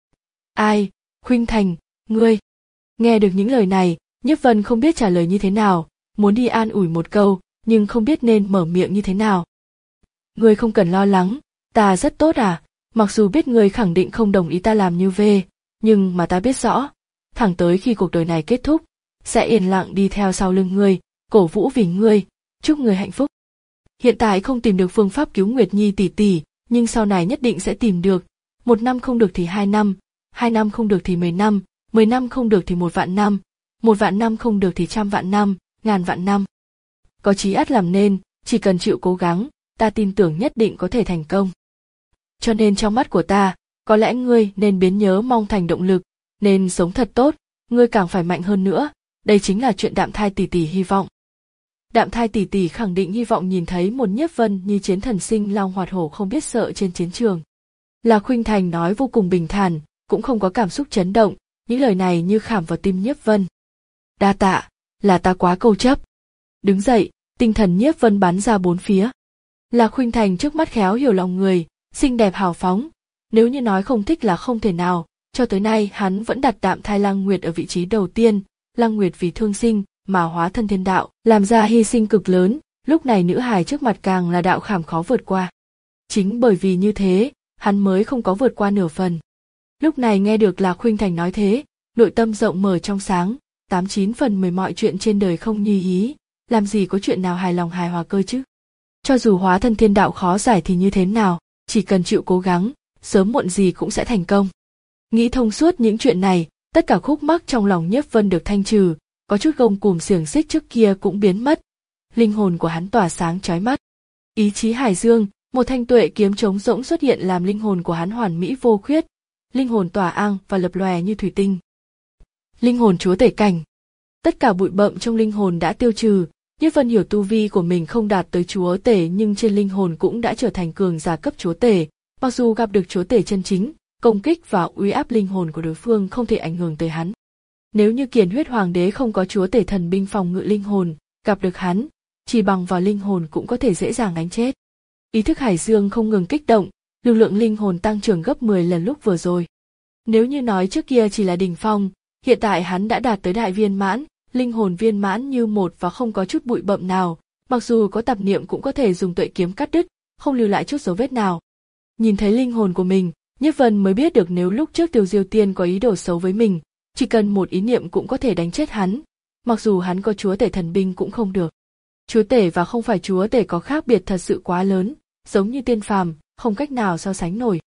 A: Ai, Khuynh Thành, ngươi. Nghe được những lời này, Nhiếp Vân không biết trả lời như thế nào, muốn đi an ủi một câu, nhưng không biết nên mở miệng như thế nào. Ngươi không cần lo lắng, ta rất tốt à, mặc dù biết ngươi khẳng định không đồng ý ta làm như vê, nhưng mà ta biết rõ, thẳng tới khi cuộc đời này kết thúc, sẽ yên lặng đi theo sau lưng ngươi, cổ vũ vì ngươi, chúc ngươi hạnh phúc. Hiện tại không tìm được phương pháp cứu Nguyệt Nhi tỷ tỷ, nhưng sau này nhất định sẽ tìm được, một năm không được thì hai năm, hai năm không được thì mười năm, mười năm không được thì một vạn năm, một vạn năm không được thì trăm vạn năm, ngàn vạn năm. Có chí ắt làm nên, chỉ cần chịu cố gắng, ta tin tưởng nhất định có thể thành công. Cho nên trong mắt của ta, có lẽ ngươi nên biến nhớ mong thành động lực, nên sống thật tốt, ngươi càng phải mạnh hơn nữa, đây chính là chuyện Đạm Thai tỷ tỷ hy vọng. Đạm Thai tỷ tỷ khẳng định hy vọng nhìn thấy một Nhiếp Vân như chiến thần sinh long hoạt hổ không biết sợ trên chiến trường. Là Khuynh Thành nói vô cùng bình thản, cũng không có cảm xúc chấn động, những lời này như khảm vào tim Nhiếp Vân. Đa tạ, là ta quá câu chấp. Đứng dậy, tinh thần Nhiếp Vân bắn ra bốn phía. Là Khuynh Thành trước mắt khéo hiểu lòng người, xinh đẹp hào phóng, nếu như nói không thích là không thể nào, cho tới nay hắn vẫn đặt Đạm Thai Lăng Nguyệt ở vị trí đầu tiên, Lăng Nguyệt vì thương sinh mà hóa thân thiên đạo, làm ra hy sinh cực lớn, lúc này nữ hài trước mặt càng là đạo khảm khó vượt qua. Chính bởi vì như thế, hắn mới không có vượt qua nửa phần. Lúc này nghe được là Khuynh Thành nói thế, nội tâm rộng mở trong sáng, tám chín phần mười mọi chuyện trên đời không như ý, làm gì có chuyện nào hài lòng hài hòa cơ chứ. Cho dù hóa thân thiên đạo khó giải thì như thế nào, chỉ cần chịu cố gắng, sớm muộn gì cũng sẽ thành công. Nghĩ thông suốt những chuyện này, tất cả khúc mắc trong lòng Nhiếp Vân được thanh trừ, có chút gông cùm xiềng xích trước kia cũng biến mất. Linh hồn của hắn tỏa sáng chói mắt. Ý chí hải dương, một thanh tuệ kiếm trống rỗng xuất hiện làm linh hồn của hắn hoàn mỹ vô khuyết. Linh hồn tỏa ang và lập lòe như thủy tinh. Linh hồn chúa tể cảnh. Tất cả bụi bặm trong linh hồn đã tiêu trừ, Nhiếp Vân hiểu tu vi của mình không đạt tới chúa tể nhưng trên linh hồn cũng đã trở thành cường giả cấp chúa tể, mặc dù gặp được chúa tể chân chính, công kích và uy áp linh hồn của đối phương không thể ảnh hưởng tới hắn. Nếu như Kiền Huyết Hoàng đế không có chúa tể thần binh phòng ngự linh hồn, gặp được hắn, chỉ bằng vào linh hồn cũng có thể dễ dàng đánh chết. Ý thức hải dương không ngừng kích động, lực lượng linh hồn tăng trưởng gấp mười lần lúc vừa rồi. Nếu như nói trước kia chỉ là đỉnh phong, hiện tại hắn đã đạt tới đại viên mãn, linh hồn viên mãn như một và không có chút bụi bặm nào, mặc dù có tạp niệm cũng có thể dùng tuệ kiếm cắt đứt, không lưu lại chút dấu vết nào. Nhìn thấy linh hồn của mình, Nhiếp Vân mới biết được nếu lúc trước Tiêu Diêu Tiên có ý đồ xấu với mình, chỉ cần một ý niệm cũng có thể đánh chết hắn, mặc dù hắn có chúa tể thần binh cũng không được. Chúa tể và không phải chúa tể có khác biệt thật sự quá lớn, giống như tiên phàm, không cách nào so sánh nổi.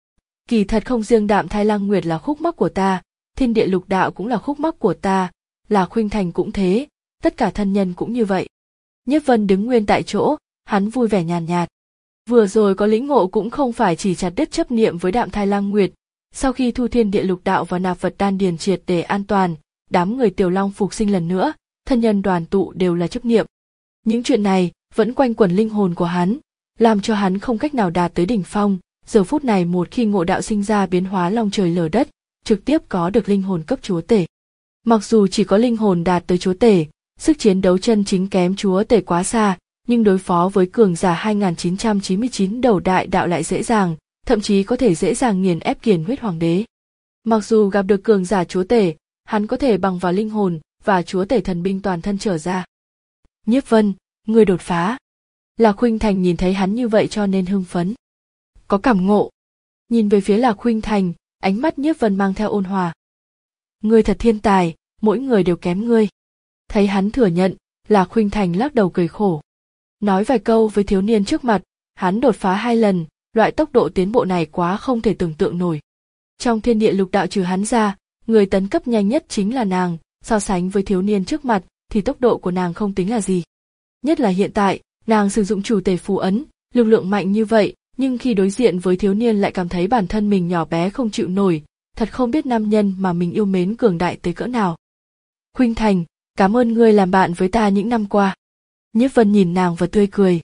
A: Kỳ thật không riêng Đạm Thai Lăng Nguyệt là khúc mắc của ta, thiên địa lục đạo cũng là khúc mắc của ta, là Khuynh Thành cũng thế, tất cả thân nhân cũng như vậy. Nhiếp Vân đứng nguyên tại chỗ, hắn vui vẻ nhàn nhạt. Vừa rồi có lĩnh ngộ cũng không phải chỉ chặt đứt chấp niệm với Đạm Thai Lăng Nguyệt, sau khi thu thiên địa lục đạo và nạp vật đan điền triệt để an toàn, đám người Tiểu Long phục sinh lần nữa, thân nhân đoàn tụ đều là chấp niệm. Những chuyện này vẫn quanh quẩn linh hồn của hắn, làm cho hắn không cách nào đạt tới đỉnh phong, giờ phút này một khi ngộ đạo sinh ra biến hóa long trời lở đất, trực tiếp có được linh hồn cấp chúa tể. Mặc dù chỉ có linh hồn đạt tới chúa tể, sức chiến đấu chân chính kém chúa tể quá xa, nhưng đối phó với cường giả hai nghìn chín trăm chín mươi chín đầu đại đạo lại dễ dàng, thậm chí có thể dễ dàng nghiền ép Kiền Huyết Hoàng đế. Mặc dù gặp được cường giả chúa tể, hắn có thể bằng vào linh hồn và chúa tể thần binh toàn thân trở ra. Nhiếp Vân, ngươi đột phá. Lạc Khuynh Thành nhìn thấy hắn như vậy cho nên hưng phấn. Có cảm ngộ. Nhìn về phía Lạc Khuynh Thành, ánh mắt Nhiếp Vân mang theo ôn hòa. Ngươi thật thiên tài, mỗi người đều kém ngươi. Thấy hắn thừa nhận, Lạc Khuynh Thành lắc đầu cười khổ. Nói vài câu với thiếu niên trước mặt, hắn đột phá hai lần, loại tốc độ tiến bộ này quá không thể tưởng tượng nổi. Trong thiên địa lục đạo trừ hắn ra, người tấn cấp nhanh nhất chính là nàng, so sánh với thiếu niên trước mặt thì tốc độ của nàng không tính là gì. Nhất là hiện tại, nàng sử dụng chủ tể phù ấn, lực lượng mạnh như vậy, nhưng khi đối diện với thiếu niên lại cảm thấy bản thân mình nhỏ bé không chịu nổi, thật không biết nam nhân mà mình yêu mến cường đại tới cỡ nào. Khuynh Thành, cảm ơn ngươi làm bạn với ta những năm qua. Nhiếp Vân nhìn nàng và tươi cười.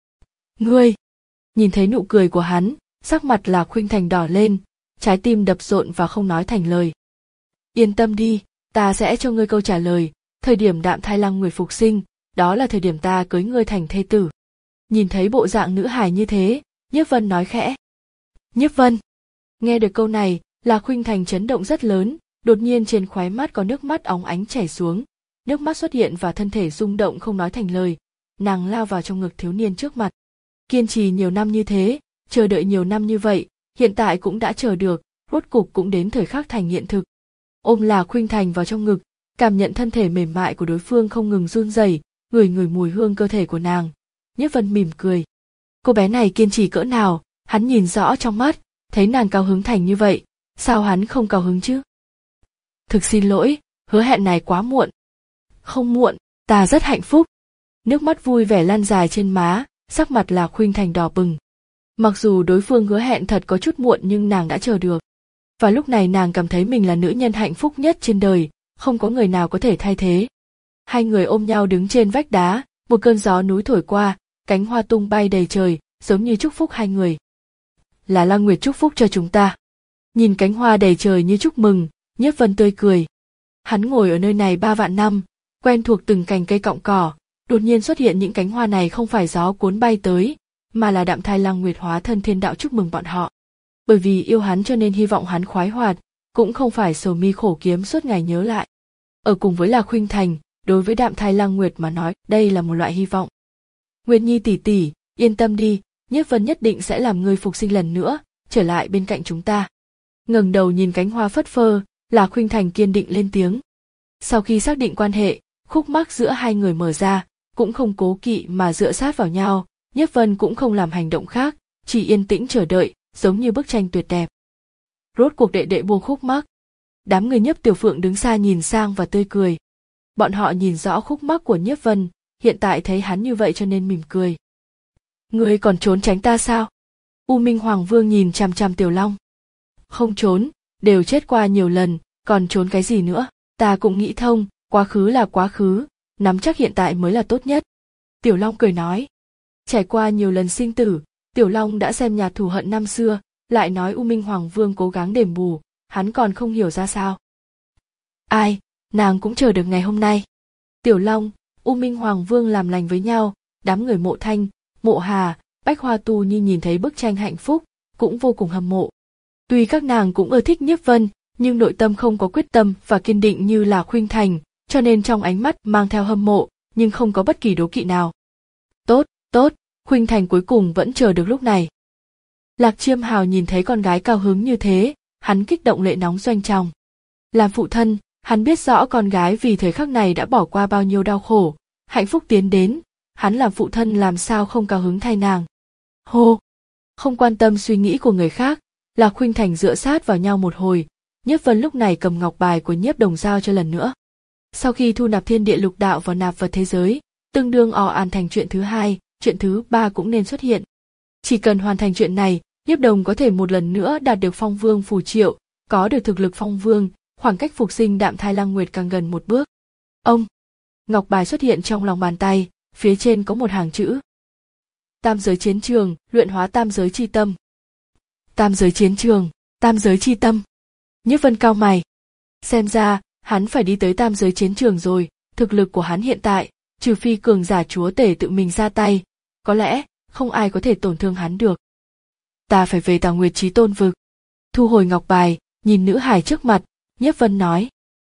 A: Ngươi! Nhìn thấy nụ cười của hắn, sắc mặt Lạc Khuynh Thành đỏ lên, trái tim đập rộn và không nói thành lời. Yên tâm đi, ta sẽ cho ngươi câu trả lời, thời điểm Đạm Thai Lăng Nguyệt phục sinh, đó là thời điểm ta cưới ngươi thành thê tử. Nhìn thấy bộ dạng nữ hài như thế, Nhiếp Vân nói khẽ. Nhiếp Vân! Nghe được câu này, Lạc Khuynh Thành chấn động rất lớn, đột nhiên trên khóe mắt có nước mắt óng ánh chảy xuống, nước mắt xuất hiện và thân thể rung động không nói thành lời, nàng lao vào trong ngực thiếu niên trước mặt. Kiên trì nhiều năm như thế, chờ đợi nhiều năm như vậy, hiện tại cũng đã chờ được, rốt cục cũng đến thời khắc thành hiện thực. Ôm Lạc Khuynh Thành vào trong ngực, cảm nhận thân thể mềm mại của đối phương không ngừng run rẩy, ngửi ngửi mùi hương cơ thể của nàng. Nhiếp Vân mỉm cười. Cô bé này kiên trì cỡ nào, hắn nhìn rõ trong mắt, thấy nàng cao hứng thành như vậy, sao hắn không cao hứng chứ? Thực xin lỗi, hứa hẹn này quá muộn. Không muộn, ta rất hạnh phúc. Nước mắt vui vẻ lan dài trên má, sắc mặt Lạc Khuynh Thành đỏ bừng. Mặc dù đối phương hứa hẹn thật có chút muộn nhưng nàng đã chờ được. Và lúc này nàng cảm thấy mình là nữ nhân hạnh phúc nhất trên đời, không có người nào có thể thay thế. Hai người ôm nhau đứng trên vách đá, một cơn gió núi thổi qua, cánh hoa tung bay đầy trời, giống như chúc phúc hai người. Là Lăng Nguyệt chúc phúc cho chúng ta. Nhìn cánh hoa đầy trời như chúc mừng, Nhiếp Vân tươi cười. Hắn ngồi ở nơi này ba vạn năm, quen thuộc từng cành cây cọng cỏ, đột nhiên xuất hiện những cánh hoa này không phải gió cuốn bay tới, mà là Đạm Thai Lăng Nguyệt hóa thân thiên đạo chúc mừng bọn họ. Bởi vì yêu hắn cho nên hy vọng hắn khoái hoạt, cũng không phải sầu mi khổ kiếm suốt ngày nhớ lại. Ở cùng với Lạc Khuynh Thành, đối với Đạm Thai Lăng Nguyệt mà nói, đây là một loại hy vọng. Nguyệt Nhi tỷ tỷ, yên tâm đi, Nhiếp Vân nhất định sẽ làm ngươi phục sinh lần nữa, trở lại bên cạnh chúng ta. Ngẩng đầu nhìn cánh hoa phất phơ, Lạc Khuynh Thành kiên định lên tiếng. Sau khi xác định quan hệ, khúc mắc giữa hai người mở ra, cũng không cố kỵ mà dựa sát vào nhau, Nhiếp Vân cũng không làm hành động khác, chỉ yên tĩnh chờ đợi, giống như bức tranh tuyệt đẹp. Rốt cuộc đệ đệ buông khúc mắc. Đám người Nhiếp Tiểu Phượng đứng xa nhìn sang và tươi cười. Bọn họ nhìn rõ khúc mắc của Nhiếp Vân, hiện tại thấy hắn như vậy cho nên mỉm cười. Ngươi còn trốn tránh ta sao? U Minh Hoàng Vương nhìn chằm chằm Tiểu Long. Không trốn, đều chết qua nhiều lần, còn trốn cái gì nữa? Ta cũng nghĩ thông, quá khứ là quá khứ, nắm chắc hiện tại mới là tốt nhất. Tiểu Long cười nói. Trải qua nhiều lần sinh tử, Tiểu Long đã xem nhạt thù hận năm xưa, lại nói U Minh Hoàng Vương cố gắng đền bù, hắn còn không hiểu ra sao. Ai, nàng cũng chờ được ngày hôm nay. Tiểu Long, U Minh Hoàng Vương làm lành với nhau, đám người Mộ Thanh, Mộ Hà, Bách Hoa Tu Nhi nhìn thấy bức tranh hạnh phúc, cũng vô cùng hâm mộ. Tuy các nàng cũng ưa thích Nhiếp Vân, nhưng nội tâm không có quyết tâm và kiên định như là Khuynh Thành, cho nên trong ánh mắt mang theo hâm mộ, nhưng không có bất kỳ đố kỵ nào. Tốt, tốt, Khuynh Thành cuối cùng vẫn chờ được lúc này. Lạc Chiêm Hào nhìn thấy con gái cao hứng như thế, hắn kích động lệ nóng doanh tròng. Làm phụ thân, hắn biết rõ con gái vì thời khắc này đã bỏ qua bao nhiêu đau khổ, hạnh phúc tiến đến, hắn làm phụ thân làm sao không cao hứng thay nàng. Hô! Không quan tâm suy nghĩ của người khác, Lạc Khuynh Thành dựa sát vào nhau một hồi, Nhiếp Vân lúc này cầm ngọc bài của Nhiếp Đồng giao cho lần nữa. Sau khi thu nạp thiên địa lục đạo vào nạp vật thế giới, tương đương ò an thành chuyện thứ hai, chuyện thứ ba cũng nên xuất hiện. Chỉ cần hoàn thành chuyện này, Nhiếp Đồng có thể một lần nữa đạt được phong vương phù triệu, có được thực lực phong vương, khoảng cách phục sinh Đạm Thai Lăng Nguyệt càng gần một bước. Ông! Ngọc bài xuất hiện trong lòng bàn tay, phía trên có một hàng chữ. Tam giới chiến trường, luyện hóa tam giới chi tâm. Tam giới chiến trường, tam giới chi tâm. Nhiếp Vân cau mày. Xem ra, hắn phải đi tới tam giới chiến trường rồi, thực lực của hắn hiện tại, trừ phi cường giả chúa tể tự mình ra tay, có lẽ, không ai có thể tổn thương hắn được. Ta phải về Tào Nguyệt Chí Tôn vực. Thu hồi ngọc bài, nhìn nữ hài trước mặt, Nhiếp Vân nói.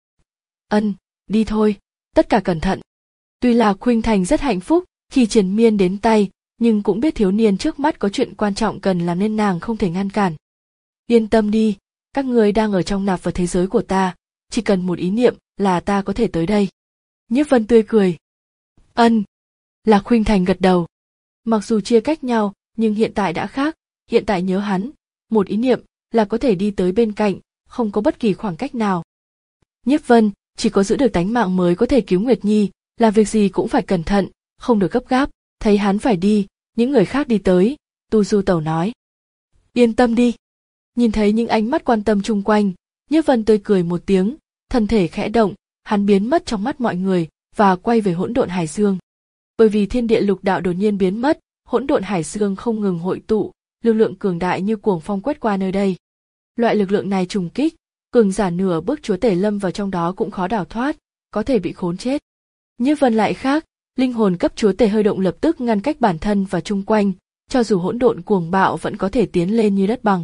A: Ân, đi thôi, tất cả cẩn thận. Tuy là Khuynh Thành rất hạnh phúc, khi triền miên đến tay, nhưng cũng biết thiếu niên trước mắt có chuyện quan trọng cần làm nên nàng không thể ngăn cản. Yên tâm đi, các ngươi đang ở trong nạp vật thế giới của ta, chỉ cần một ý niệm là ta có thể tới đây. Nhiếp Vân tươi cười. Ân. Lạc Khuynh Thành gật đầu. Mặc dù chia cách nhau, nhưng hiện tại đã khác, hiện tại nhớ hắn, một ý niệm là có thể đi tới bên cạnh, không có bất kỳ khoảng cách nào. Nhiếp Vân, chỉ có giữ được tánh mạng mới có thể cứu Nguyệt Nhi, làm việc gì cũng phải cẩn thận, không được gấp gáp. Thấy hắn phải đi, những người khác đi tới, Tu Du Tẩu nói. Yên tâm đi. Nhìn thấy những ánh mắt quan tâm chung quanh, Nhiếp Vân tươi cười một tiếng, thân thể khẽ động, hắn biến mất trong mắt mọi người và quay về hỗn độn hải dương. Bởi vì thiên địa lục đạo đột nhiên biến mất, hỗn độn hải dương không ngừng hội tụ, lực lượng cường đại như cuồng phong quét qua nơi đây. Loại lực lượng này trùng kích, cường giả nửa bước chúa tể lâm vào trong đó cũng khó đào thoát, có thể bị khốn chết. Nhiếp Vân lại khác, linh hồn cấp chúa tể hơi động lập tức ngăn cách bản thân và chung quanh, cho dù hỗn độn cuồng bạo vẫn có thể tiến lên như đất bằng.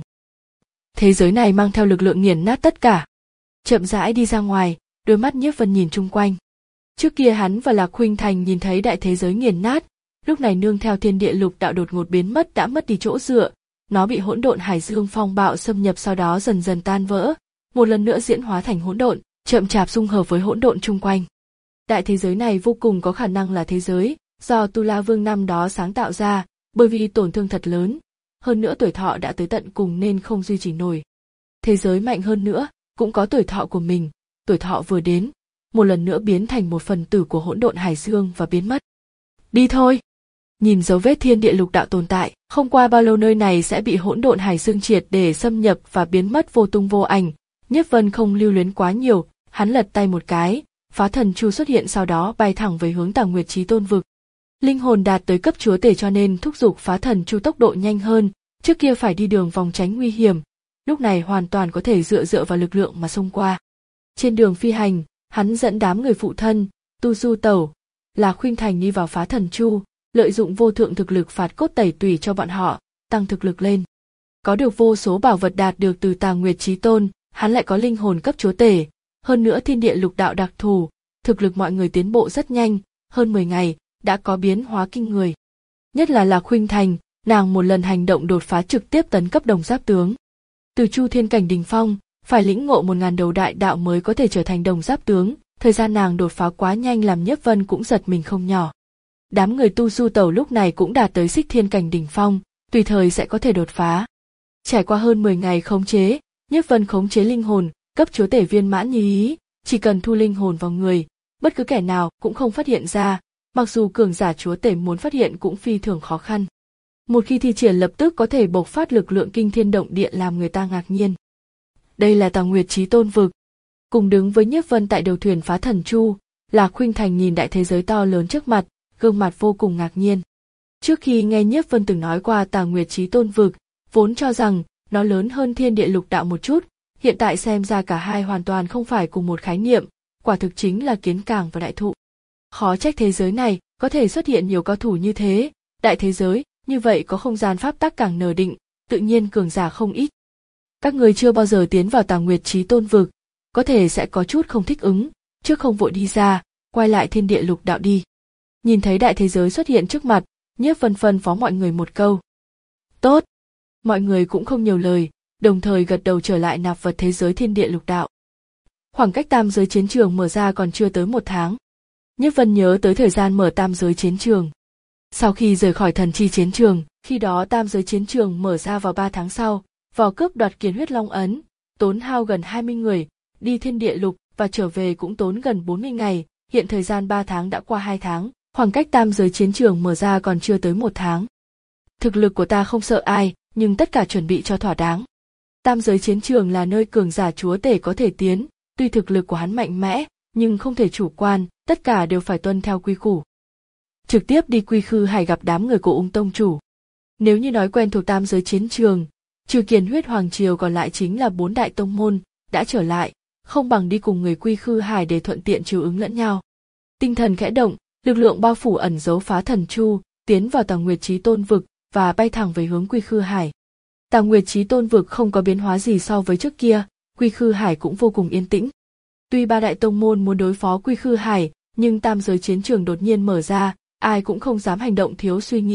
A: Thế giới này mang theo lực lượng nghiền nát tất cả. Chậm rãi đi ra ngoài, đôi mắt Nhiếp Vân nhìn chung quanh. Trước kia hắn và Lạc Khuynh Thành nhìn thấy đại thế giới nghiền nát, lúc này nương theo thiên địa lục đạo đột ngột biến mất đã mất đi chỗ dựa, nó bị hỗn độn hải dương phong bạo xâm nhập sau đó dần dần tan vỡ, một lần nữa diễn hóa thành hỗn độn, chậm chạp dung hợp với hỗn độn chung quanh. Đại thế giới này vô cùng có khả năng là thế giới do Tu La Vương năm đó sáng tạo ra, bởi vì tổn thương thật lớn, hơn nữa tuổi thọ đã tới tận cùng nên không duy trì nổi. Thế giới mạnh hơn nữa, cũng có tuổi thọ của mình, tuổi thọ vừa đến, một lần nữa biến thành một phần tử của hỗn độn hải dương và biến mất. Đi thôi. Nhìn dấu vết thiên địa lục đạo tồn tại, không qua bao lâu nơi này sẽ bị hỗn độn hải dương triệt để xâm nhập và biến mất vô tung vô ảnh. Nhiếp Vân không lưu luyến quá nhiều, hắn lật tay một cái, phá thần chu xuất hiện sau đó bay thẳng về hướng Tà Nguyệt Chí Tôn vực. Linh hồn đạt tới cấp chúa tể cho nên thúc giục phá thần chu tốc độ nhanh hơn, trước kia phải đi đường vòng tránh nguy hiểm, lúc này hoàn toàn có thể dựa dựa vào lực lượng mà xông qua. Trên đường phi hành, hắn dẫn đám người phụ thân, Tu Du Tẩu, Lạc Khuynh Thành đi vào phá thần chu, lợi dụng vô thượng thực lực phạt cốt tẩy tùy cho bọn họ, tăng thực lực lên. Có được vô số bảo vật đạt được từ Tà Nguyệt Chí Tôn, hắn lại có linh hồn cấp chúa tể, hơn nữa thiên địa lục đạo đặc thù, thực lực mọi người tiến bộ rất nhanh, hơn mười ngày đã có biến hóa kinh người. Nhất là Lạc Khuynh Thành, nàng một lần hành động đột phá trực tiếp tấn cấp đồng giáp tướng. Từ Chu Thiên cảnh đỉnh phong, phải lĩnh ngộ một ngàn đầu đại đạo mới có thể trở thành đồng giáp tướng, thời gian nàng đột phá quá nhanh làm Nhiếp Vân cũng giật mình không nhỏ. Đám người Tu Du Tẩu lúc này cũng đạt tới Xích Thiên cảnh đỉnh phong, tùy thời sẽ có thể đột phá. Trải qua hơn mười ngày khống chế, Nhiếp Vân khống chế linh hồn, cấp chúa tể viên mãn như ý, chỉ cần thu linh hồn vào người, bất cứ kẻ nào cũng không phát hiện ra, mặc dù cường giả chúa tể muốn phát hiện cũng phi thường khó khăn. Một khi thi triển lập tức có thể bộc phát lực lượng kinh thiên động địa làm người ta ngạc nhiên. Đây là Tà Nguyệt Chí Tôn vực. Cùng đứng với Nhiếp Vân tại đầu thuyền phá thần chu, Lạc Khuynh Thành nhìn đại thế giới to lớn trước mặt, gương mặt vô cùng ngạc nhiên. Trước khi nghe Nhiếp Vân từng nói qua Tà Nguyệt Chí Tôn vực, vốn cho rằng nó lớn hơn thiên địa lục đạo một chút, hiện tại xem ra cả hai hoàn toàn không phải cùng một khái niệm, quả thực chính là kiến càng và đại thụ. Khó trách thế giới này có thể xuất hiện nhiều cao thủ như thế, đại thế giới như vậy có không gian pháp tắc càng nở định, tự nhiên cường giả không ít. Các người chưa bao giờ tiến vào Tà Nguyệt Chí Tôn vực, có thể sẽ có chút không thích ứng, trước không vội đi ra, quay lại thiên địa lục đạo đi. Nhìn thấy đại thế giới xuất hiện trước mặt, Nhiếp Vân phân phó mọi người một câu. Tốt. Mọi người cũng không nhiều lời, đồng thời gật đầu trở lại nạp vật thế giới thiên địa lục đạo. Khoảng cách tam giới chiến trường mở ra còn chưa tới một tháng. Nhiếp Vân nhớ tới thời gian mở tam giới chiến trường. Sau khi rời khỏi thần chi chiến trường, khi đó tam giới chiến trường mở ra vào ba tháng sau, vào cướp đoạt Kiến Huyết Long ấn, tốn hao gần hai mươi người, đi thiên địa lục và trở về cũng tốn gần bốn mươi ngày, hiện thời gian ba tháng đã qua hai tháng, khoảng cách tam giới chiến trường mở ra còn chưa tới một tháng. Thực lực của ta không sợ ai, nhưng tất cả chuẩn bị cho thỏa đáng. Tam giới chiến trường là nơi cường giả chúa tể có thể tiến, tuy thực lực của hắn mạnh mẽ, nhưng không thể chủ quan, tất cả đều phải tuân theo quy củ. Trực tiếp đi Quy Khư Hải gặp đám người của Ung Tông chủ. Nếu như nói quen thuộc tam giới chiến trường, trừ Kiến Huyết Hoàng Triều còn lại chính là bốn đại tông môn, đã trở lại, không bằng đi cùng người Quy Khư Hải để thuận tiện chiều ứng lẫn nhau. Tinh thần khẽ động, lực lượng bao phủ ẩn giấu phá thần chu, tiến vào Tà Nguyệt Chí Tôn vực và bay thẳng về hướng Quy Khư Hải. Tà Nguyệt Chí Tôn vực không có biến hóa gì so với trước kia, Quy Khư Hải cũng vô cùng yên tĩnh. Tuy ba đại tông môn muốn đối phó Quy Khư Hải, nhưng tam giới chiến trường đột nhiên mở ra, ai cũng không dám hành động thiếu suy nghĩ,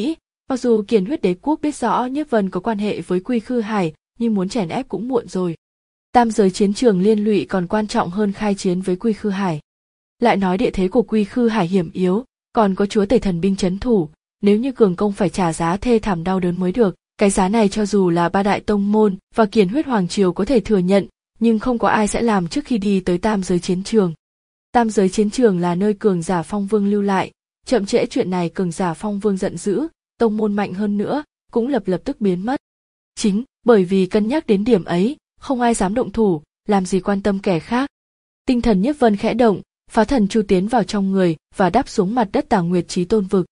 A: Mặc dù Kiền Huyết Đế quốc biết rõ Nhiếp Vân có quan hệ với Quy Khư Hải, nhưng muốn chèn ép cũng muộn rồi. Tam giới chiến trường liên lụy còn quan trọng hơn khai chiến với Quy Khư Hải. Lại nói địa thế của Quy Khư Hải hiểm yếu, còn có chúa tể thần binh trấn thủ, nếu như cường công phải trả giá thê thảm đau đớn mới được. Cái giá này cho dù là ba đại tông môn và Kiền Huyết Hoàng triều có thể thừa nhận, nhưng không có ai sẽ làm trước khi đi tới tam giới chiến trường. Tam giới chiến trường là nơi cường giả Phong Vương lưu lại, chậm trễ chuyện này cường giả Phong Vương giận dữ, tông môn mạnh hơn nữa, cũng lập lập tức biến mất. Chính bởi vì cân nhắc đến điểm ấy, không ai dám động thủ, làm gì quan tâm kẻ khác. Tinh thần Nhiếp Vân khẽ động, phá thần chu tiến vào trong người và đáp xuống mặt đất Tà Nguyệt Chí Tôn vực.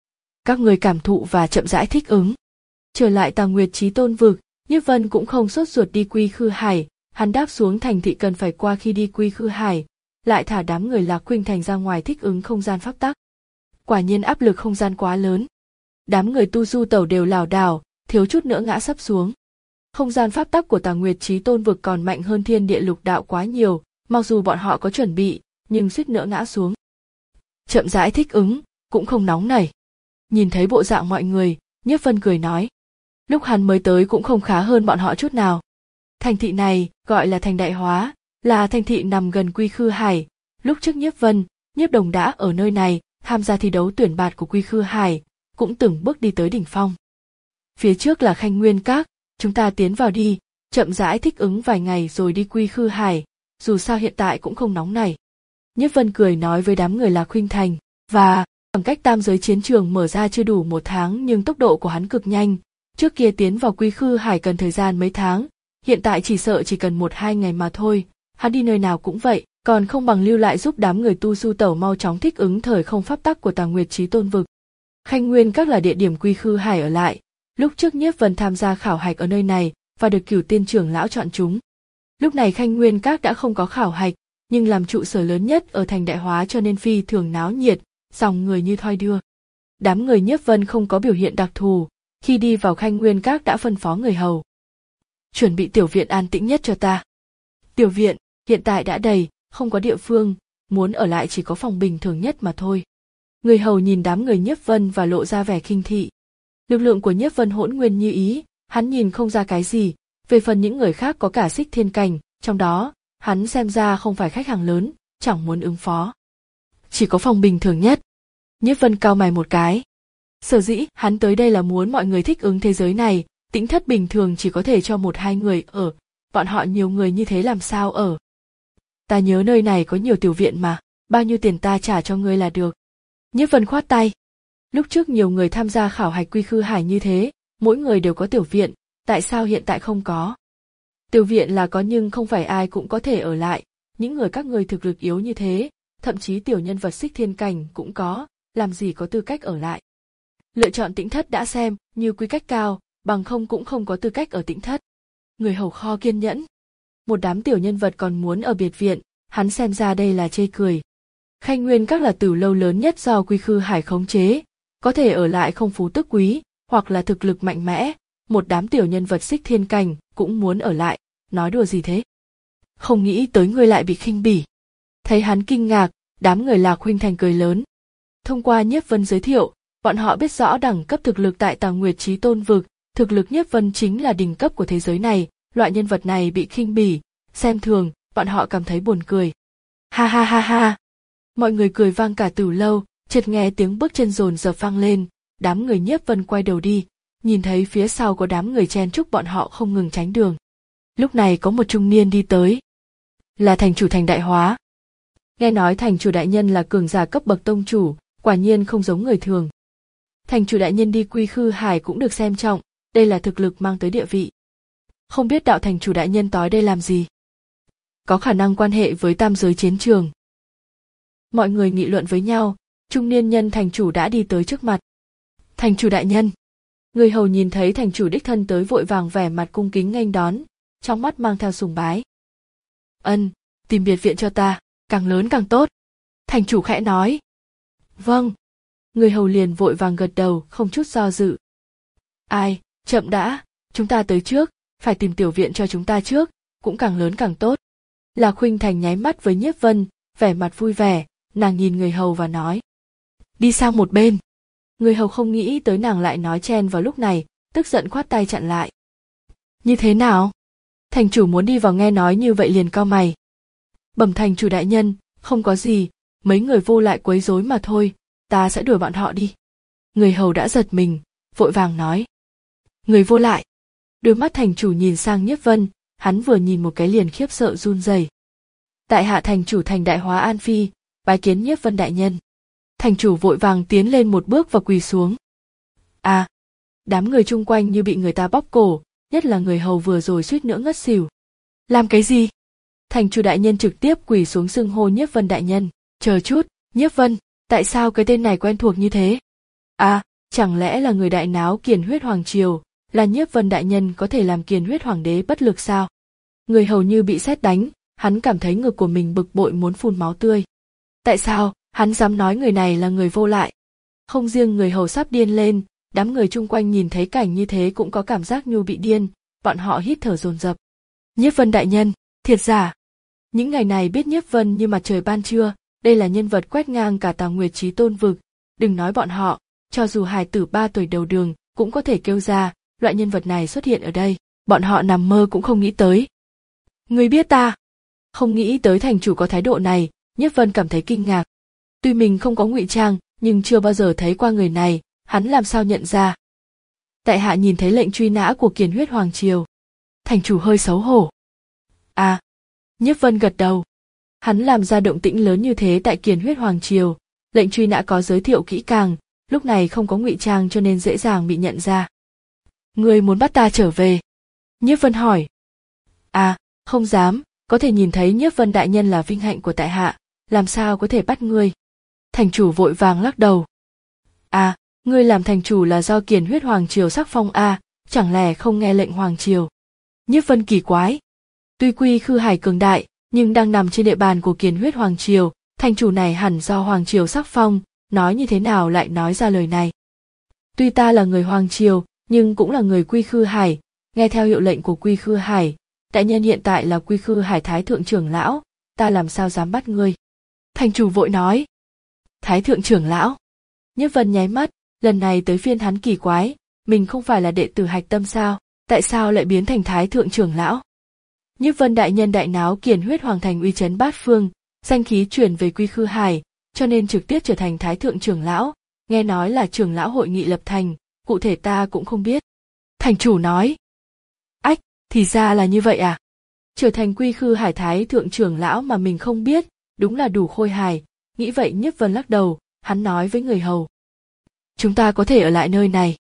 A: Các người cảm thụ và chậm rãi thích ứng. Trở lại Tà Nguyệt Chí Tôn vực, Nhiếp Vân cũng không sốt ruột đi Quy Khư Hải, hắn đáp xuống thành thị cần phải qua khi đi Quy Khư Hải, lại thả đám người Lạc Khuynh Thành ra ngoài thích ứng không gian pháp tắc. Quả nhiên áp lực không gian quá lớn. Đám người tu du tẩu đều lảo đảo, thiếu chút nữa ngã sấp xuống. Không gian pháp tắc của Tà Nguyệt Chí Tôn vực còn mạnh hơn thiên địa lục đạo quá nhiều, mặc dù bọn họ có chuẩn bị, nhưng suýt nữa ngã xuống. Chậm rãi thích ứng, cũng không nóng nảy. Nhìn thấy bộ dạng mọi người, Nhiếp Vân cười nói. Lúc hắn mới tới cũng không khá hơn bọn họ chút nào. Thành thị này gọi là thành Đại Hóa, là thành thị nằm gần Quy Khư Hải. Lúc trước Nhiếp Vân, Nhiếp Đồng đã ở nơi này, tham gia thi đấu tuyển bạt của Quy Khư Hải, cũng từng bước đi tới đỉnh phong. Phía trước là Khanh Nguyên Các, chúng ta tiến vào đi, chậm rãi thích ứng vài ngày rồi đi Quy Khư Hải, dù sao hiện tại cũng không nóng nảy. Nhiếp Vân cười nói với đám người Lạc Khuynh Thành, và khoảng cách tam giới chiến trường mở ra chưa đủ một tháng nhưng tốc độ của hắn cực nhanh, trước kia tiến vào Quy Khư Hải cần thời gian mấy tháng, hiện tại chỉ sợ chỉ cần một hai ngày mà thôi, hắn đi nơi nào cũng vậy, còn không bằng lưu lại giúp đám người tu du tẩu mau chóng thích ứng thời không pháp tắc của Tà Nguyệt Chí Tôn vực. Khanh Nguyên Các là địa điểm Quy Khư Hải ở lại, lúc trước Nhiếp Vân tham gia khảo hạch ở nơi này và được Cửu Tiên trưởng lão chọn chúng. Lúc này Khanh Nguyên Các đã không có khảo hạch, nhưng làm trụ sở lớn nhất ở thành Đại Hóa cho nên phi thường náo nhiệt, dòng người như thoi đưa. Đám người Nhiếp Vân không có biểu hiện đặc thù, khi đi vào Khanh Nguyên Các đã phân phó người hầu. Chuẩn bị tiểu viện an tĩnh nhất cho ta. Tiểu viện, hiện tại đã đầy, không có địa phương, muốn ở lại chỉ có phòng bình thường nhất mà thôi. Người hầu nhìn đám người Nhiếp Vân và lộ ra vẻ khinh thị. Lực lượng của Nhiếp Vân hỗn nguyên như ý, hắn nhìn không ra cái gì, về phần những người khác có cả xích thiên cảnh, trong đó, hắn xem ra không phải khách hàng lớn, chẳng muốn ứng phó. Chỉ có phòng bình thường nhất. Nhiếp Vân cau mày một cái. Sở dĩ hắn tới đây là muốn mọi người thích ứng thế giới này, tĩnh thất bình thường chỉ có thể cho một hai người ở, bọn họ nhiều người như thế làm sao ở. Ta nhớ nơi này có nhiều tiểu viện mà, bao nhiêu tiền ta trả cho ngươi là được. Nhiếp Vân khoát tay. Lúc trước nhiều người tham gia khảo hạch Quy Khư Hải như thế, mỗi người đều có tiểu viện, tại sao hiện tại không có? Tiểu viện là có nhưng không phải ai cũng có thể ở lại, những người các ngươi thực lực yếu như thế, thậm chí tiểu nhân vật xích thiên cảnh cũng có, làm gì có tư cách ở lại. Lựa chọn tĩnh thất đã xem như quy cách cao, bằng không cũng không có tư cách ở tĩnh thất. Người hầu kho kiên nhẫn. Một đám tiểu nhân vật còn muốn ở biệt viện, hắn xem ra đây là chê cười. Khanh Nguyên Các là tử lâu lớn nhất do Quy Khư Hải khống chế, có thể ở lại không phú tức quý, hoặc là thực lực mạnh mẽ, một đám tiểu nhân vật xích thiên cảnh cũng muốn ở lại, nói đùa gì thế? Không nghĩ tới ngươi lại bị khinh bỉ. Thấy hắn kinh ngạc, đám người Lạc Khuynh Thành cười lớn. Thông qua Nhiếp Vân giới thiệu, bọn họ biết rõ đẳng cấp thực lực tại Tà Nguyệt Chí Tôn vực, thực lực Nhiếp Vân chính là đỉnh cấp của thế giới này, loại nhân vật này bị khinh bỉ, xem thường, bọn họ cảm thấy buồn cười. Ha ha ha ha. Mọi người cười vang cả từ lâu, chợt nghe tiếng bước chân dồn dập vang lên, đám người Nhiếp Vân quay đầu đi, nhìn thấy phía sau có đám người chen chúc bọn họ không ngừng tránh đường. Lúc này có một trung niên đi tới. Là thành chủ thành Đại Hóa. Nghe nói thành chủ đại nhân là cường giả cấp bậc tông chủ, quả nhiên không giống người thường. Thành chủ đại nhân đi Quy Khư Hải cũng được xem trọng, đây là thực lực mang tới địa vị. Không biết đạo thành chủ đại nhân tới đây làm gì? Có khả năng quan hệ với tam giới chiến trường. Mọi người nghị luận với nhau, trung niên nhân thành chủ đã đi tới trước mặt. Thành chủ đại nhân. Người hầu nhìn thấy thành chủ đích thân tới vội vàng vẻ mặt cung kính nghênh đón, trong mắt mang theo sùng bái. Ân, tìm biệt viện cho ta, càng lớn càng tốt. Thành chủ khẽ nói. Vâng. Người hầu liền vội vàng gật đầu, không chút do dự. Ai, chậm đã, chúng ta tới trước, phải tìm tiểu viện cho chúng ta trước, cũng càng lớn càng tốt. Lạc Khuynh Thành nháy mắt với Nhiếp Vân, vẻ mặt vui vẻ, nàng nhìn người hầu và nói. Đi sang một bên. Người hầu không nghĩ tới nàng lại nói chen vào lúc này, tức giận khoát tay chặn lại. Như thế nào? Thành chủ muốn đi vào nghe nói như vậy liền cau mày. Bẩm thành chủ đại nhân, không có gì, mấy người vô lại quấy rối mà thôi, ta sẽ đuổi bọn họ đi. Người hầu đã giật mình, vội vàng nói. Người vô lại. Đôi mắt thành chủ nhìn sang Nhiếp Vân, hắn vừa nhìn một cái liền khiếp sợ run rẩy. Tại hạ thành chủ thành Đại Hóa An Phi, bái kiến Nhiếp Vân đại nhân. Thành chủ vội vàng tiến lên một bước và quỳ xuống. À, đám người chung quanh như bị người ta bóp cổ, nhất là người hầu vừa rồi suýt nữa ngất xỉu. Làm cái gì? Thành chủ đại nhân trực tiếp quỳ xuống xưng hô Nhiếp Vân đại nhân. Chờ chút, Nhiếp Vân, tại sao cái tên này quen thuộc như thế? À, chẳng lẽ là người đại náo Kiền Huyết Hoàng Triều, là Nhiếp Vân đại nhân có thể làm Kiền Huyết Hoàng đế bất lực sao? Người hầu như bị sét đánh, hắn cảm thấy ngực của mình bực bội muốn phun máu tươi. Tại sao, hắn dám nói người này là người vô lại? Không riêng người hầu sắp điên lên, đám người chung quanh nhìn thấy cảnh như thế cũng có cảm giác như bị điên, bọn họ hít thở dồn dập. Nhiếp Vân đại nhân, thiệt giả. Những ngày này biết Nhiếp Vân như mặt trời ban trưa, đây là nhân vật quét ngang cả Tào Nguyệt Chí Tôn vực, đừng nói bọn họ, cho dù hài tử ba tuổi đầu đường cũng có thể kêu ra, loại nhân vật này xuất hiện ở đây, bọn họ nằm mơ cũng không nghĩ tới. Ngươi biết ta? Không nghĩ tới thành chủ có thái độ này, Nhiếp Vân cảm thấy kinh ngạc. Tuy mình không có ngụy trang, nhưng chưa bao giờ thấy qua người này, hắn làm sao nhận ra? Tại hạ nhìn thấy lệnh truy nã của Kiền Huyết Hoàng Triều. Thành chủ hơi xấu hổ. À, Nhiếp Vân gật đầu. Hắn làm ra động tĩnh lớn như thế tại Kiền Huyết Hoàng Triều, lệnh truy nã có giới thiệu kỹ càng, lúc này không có ngụy trang cho nên dễ dàng bị nhận ra. Ngươi muốn bắt ta trở về? Nhiếp Vân hỏi. À, không dám, có thể nhìn thấy Nhiếp Vân đại nhân là vinh hạnh của tại hạ, làm sao có thể bắt ngươi? Thành chủ vội vàng lắc đầu. À, ngươi làm thành chủ là do Kiền Huyết Hoàng Triều sắc phong à, chẳng lẽ không nghe lệnh Hoàng Triều? Nhiếp Vân kỳ quái. Tuy Quy Khư Hải cường đại, nhưng đang nằm trên địa bàn của Kiền Huyết Hoàng Triều, thành chủ này hẳn do Hoàng Triều sắc phong, nói như thế nào lại nói ra lời này? Tuy ta là người Hoàng Triều, nhưng cũng là người Quy Khư Hải, nghe theo hiệu lệnh của Quy Khư Hải, đại nhân hiện tại là Quy Khư Hải Thái Thượng trưởng lão, ta làm sao dám bắt ngươi? Thành chủ vội nói. Thái Thượng trưởng lão. Nhiếp Vân nháy mắt, lần này tới phiên hắn kỳ quái, mình không phải là đệ tử Hạch Tâm sao, tại sao lại biến thành Thái Thượng trưởng lão? Nhiếp Vân đại nhân đại náo Kiền Huyết Hoàng thành uy chấn bát phương, danh khí chuyển về Quy Khư Hải, cho nên trực tiếp trở thành Thái Thượng trưởng lão, nghe nói là trưởng lão hội nghị lập thành, cụ thể ta cũng không biết. Thành chủ nói. Ách, thì ra là như vậy à? Trở thành Quy Khư Hải Thái Thượng trưởng lão mà mình không biết, đúng là đủ khôi hài, nghĩ vậy Nhiếp Vân lắc đầu, hắn nói với người hầu. Chúng ta có thể ở lại nơi này.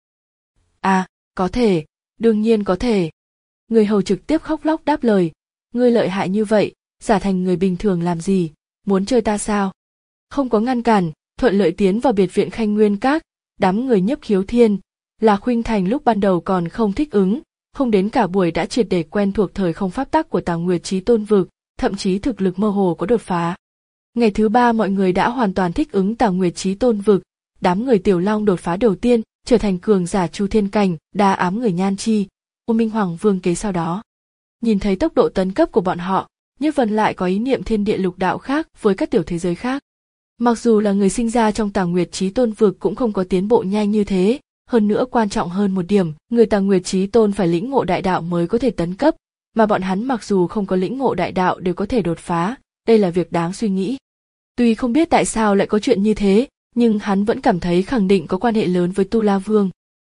A: À, có thể, đương nhiên có thể. Người hầu trực tiếp khóc lóc đáp lời, ngươi lợi hại như vậy, giả thành người bình thường làm gì, muốn chơi ta sao? Không có ngăn cản, thuận lợi tiến vào biệt viện Khanh Nguyên Các, đám người Nhiếp Khiếu Thiên, là Khuynh Thành lúc ban đầu còn không thích ứng, không đến cả buổi đã triệt để quen thuộc thời không pháp tắc của Tào Nguyệt Chí Tôn vực, thậm chí thực lực mơ hồ có đột phá. Ngày thứ ba mọi người đã hoàn toàn thích ứng Tào Nguyệt Chí Tôn vực, đám người Tiểu Long đột phá đầu tiên, trở thành cường giả Chu Thiên cảnh, đa ám người Nhan Chi, U Minh Hoàng Vương kế sau đó. Nhìn thấy tốc độ tấn cấp của bọn họ, Nhiếp Vân lại có ý niệm thiên địa lục đạo khác với các tiểu thế giới khác. Mặc dù là người sinh ra trong Tào Nguyệt Chí Tôn vực cũng không có tiến bộ nhanh như thế, hơn nữa quan trọng hơn một điểm, người Tào Nguyệt Chí Tôn phải lĩnh ngộ đại đạo mới có thể tấn cấp, mà bọn hắn mặc dù không có lĩnh ngộ đại đạo đều có thể đột phá, đây là việc đáng suy nghĩ. Tuy không biết tại sao lại có chuyện như thế, nhưng hắn vẫn cảm thấy khẳng định có quan hệ lớn với Tu La Vương.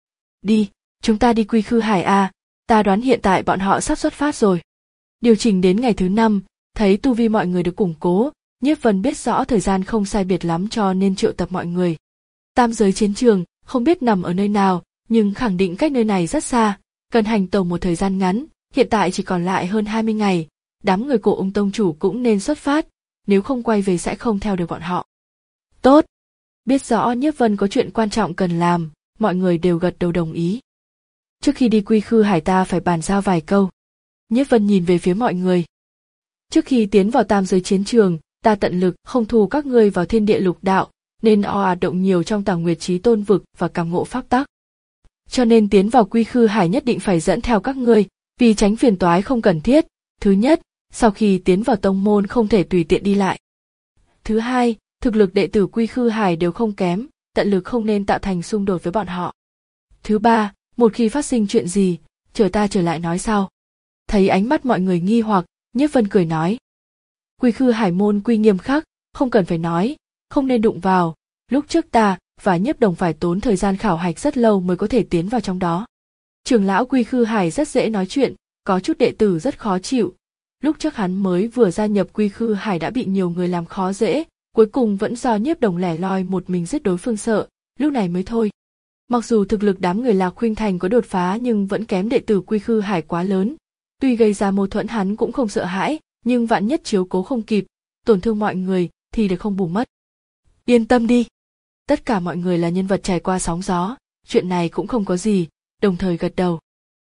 A: Đi, chúng ta đi Quy Khư Hải a, ta đoán hiện tại bọn họ sắp xuất phát rồi. Điều chỉnh đến ngày thứ năm, thấy tu vi mọi người được củng cố, Nhiếp Vân biết rõ thời gian không sai biệt lắm cho nên triệu tập mọi người. Tam giới chiến trường, không biết nằm ở nơi nào, nhưng khẳng định cách nơi này rất xa, cần hành tẩu một thời gian ngắn, hiện tại chỉ còn lại hơn hai mươi ngày, đám người của ông tông chủ cũng nên xuất phát, nếu không quay về sẽ không theo được bọn họ. Tốt. Biết rõ Nhiếp Vân có chuyện quan trọng cần làm, mọi người đều gật đầu đồng ý. Trước khi đi Quy Khư Hải ta phải bàn giao vài câu. Nhiếp Vân nhìn về phía mọi người. Trước khi tiến vào tam giới chiến trường, ta tận lực không thu các ngươi vào thiên địa lục đạo, nên ò ạt động nhiều trong Tào Nguyệt Chí Tôn vực và cảm ngộ pháp tắc. Cho nên tiến vào Quy Khư Hải nhất định phải dẫn theo các ngươi, vì tránh phiền toái không cần thiết. Thứ nhất, sau khi tiến vào tông môn không thể tùy tiện đi lại. Thứ hai, thực lực đệ tử Quy Khư Hải đều không kém, tận lực không nên tạo thành xung đột với bọn họ. Thứ ba, một khi phát sinh chuyện gì, chờ ta trở lại nói sau. Thấy ánh mắt mọi người nghi hoặc, Nhiếp Vân cười nói. Quy khư hải môn quy nghiêm khắc, không cần phải nói, không nên đụng vào, lúc trước ta và Nhiếp Đồng phải tốn thời gian khảo hạch rất lâu mới có thể tiến vào trong đó. Trưởng lão Quy khư hải rất dễ nói chuyện, có chút đệ tử rất khó chịu. Lúc trước hắn mới vừa gia nhập Quy khư hải đã bị nhiều người làm khó dễ, cuối cùng vẫn do Nhiếp Đồng lẻ loi một mình giết đối phương sợ, lúc này mới thôi. Mặc dù thực lực đám người Lạc Khuynh Thành có đột phá nhưng vẫn kém đệ tử Quy khư hải quá lớn. Tuy gây ra mâu thuẫn hắn cũng không sợ hãi, nhưng vạn nhất chiếu cố không kịp, tổn thương mọi người thì được không bù mất. Yên tâm đi. Tất cả mọi người là nhân vật trải qua sóng gió, chuyện này cũng không có gì, đồng thời gật đầu.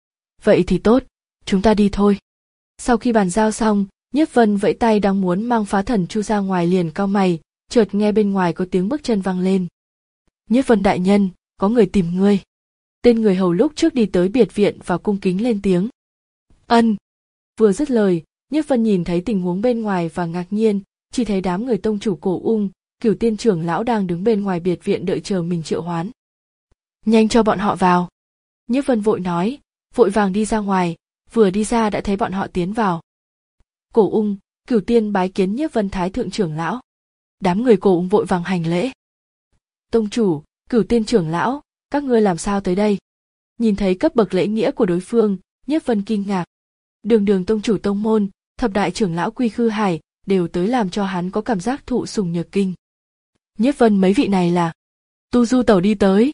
A: Vậy thì tốt, chúng ta đi thôi. Sau khi bàn giao xong, Nhiếp Vân vẫy tay đang muốn mang Phá Thần Chu ra ngoài liền cau mày, chợt nghe bên ngoài có tiếng bước chân vang lên. Nhiếp Vân đại nhân, có người tìm ngươi. Tên người hầu lúc trước đi tới biệt viện và cung kính lên tiếng. Ân. Vừa dứt lời, Nhiếp Vân nhìn thấy tình huống bên ngoài và ngạc nhiên, chỉ thấy đám người tông chủ Cổ Ung, Cửu Tiên trưởng lão đang đứng bên ngoài biệt viện đợi chờ mình triệu hoán. Nhanh cho bọn họ vào. Nhiếp Vân vội nói, vội vàng đi ra ngoài, vừa đi ra đã thấy bọn họ tiến vào. Cổ Ung, Cửu Tiên bái kiến Nhiếp Vân thái thượng trưởng lão. Đám người Cổ Ung vội vàng hành lễ. Tông chủ, Cửu Tiên trưởng lão, các ngươi làm sao tới đây? Nhìn thấy cấp bậc lễ nghĩa của đối phương, Nhiếp Vân kinh ngạc. Đường đường tông chủ tông môn, thập đại trưởng lão Quy khư hải đều tới làm cho hắn có cảm giác thụ sủng nhược kinh. Nhiếp Vân mấy vị này là Tu Du Tẩu đi tới.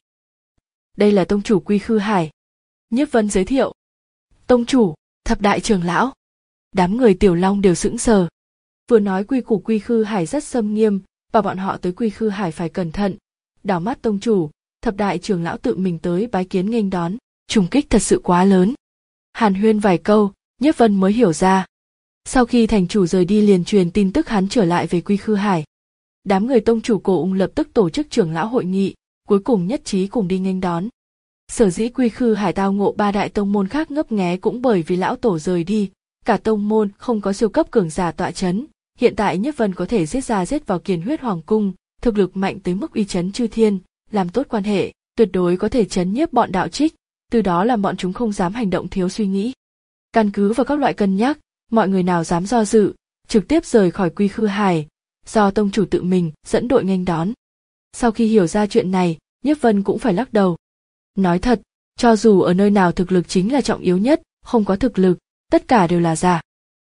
A: Đây là tông chủ Quy khư hải. Nhiếp Vân giới thiệu. Tông chủ, thập đại trưởng lão. Đám người Tiểu Long đều sững sờ. Vừa nói quy củ Quy khư hải rất xâm nghiêm, bảo bọn họ tới Quy khư hải phải cẩn thận. Đảo mắt tông chủ, thập đại trưởng lão tự mình tới bái kiến nghênh đón, trùng kích thật sự quá lớn. Hàn huyên vài câu, Nhiếp Vân mới hiểu ra. Sau khi thành chủ rời đi liền truyền tin tức hắn trở lại về Quy khư hải. Đám người tông chủ Cổ Ung lập tức tổ chức trưởng lão hội nghị, cuối cùng nhất trí cùng đi nghênh đón. Sở dĩ Quy khư hải tao ngộ ba đại tông môn khác ngấp nghé cũng bởi vì lão tổ rời đi, cả tông môn không có siêu cấp cường giả tọa chấn. Hiện tại Nhiếp Vân có thể giết ra giết vào Kiền Huyết Hoàng cung, thực lực mạnh tới mức uy chấn chư thiên, làm tốt quan hệ, tuyệt đối có thể chấn nhiếp bọn đạo trích, từ đó làm bọn chúng không dám hành động thiếu suy nghĩ. Căn cứ vào các loại cân nhắc, mọi người nào dám do dự, trực tiếp rời khỏi Quy khư hải, do tông chủ tự mình dẫn đội nghênh đón. Sau khi hiểu ra chuyện này, Nhiếp Vân cũng phải lắc đầu. Nói thật, cho dù ở nơi nào thực lực chính là trọng yếu nhất, không có thực lực, tất cả đều là giả.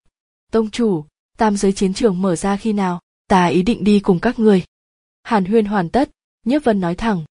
A: Tông chủ, tam giới chiến trường mở ra khi nào, ta ý định đi cùng các người. Hàn huyên hoàn tất, Nhiếp Vân nói thẳng.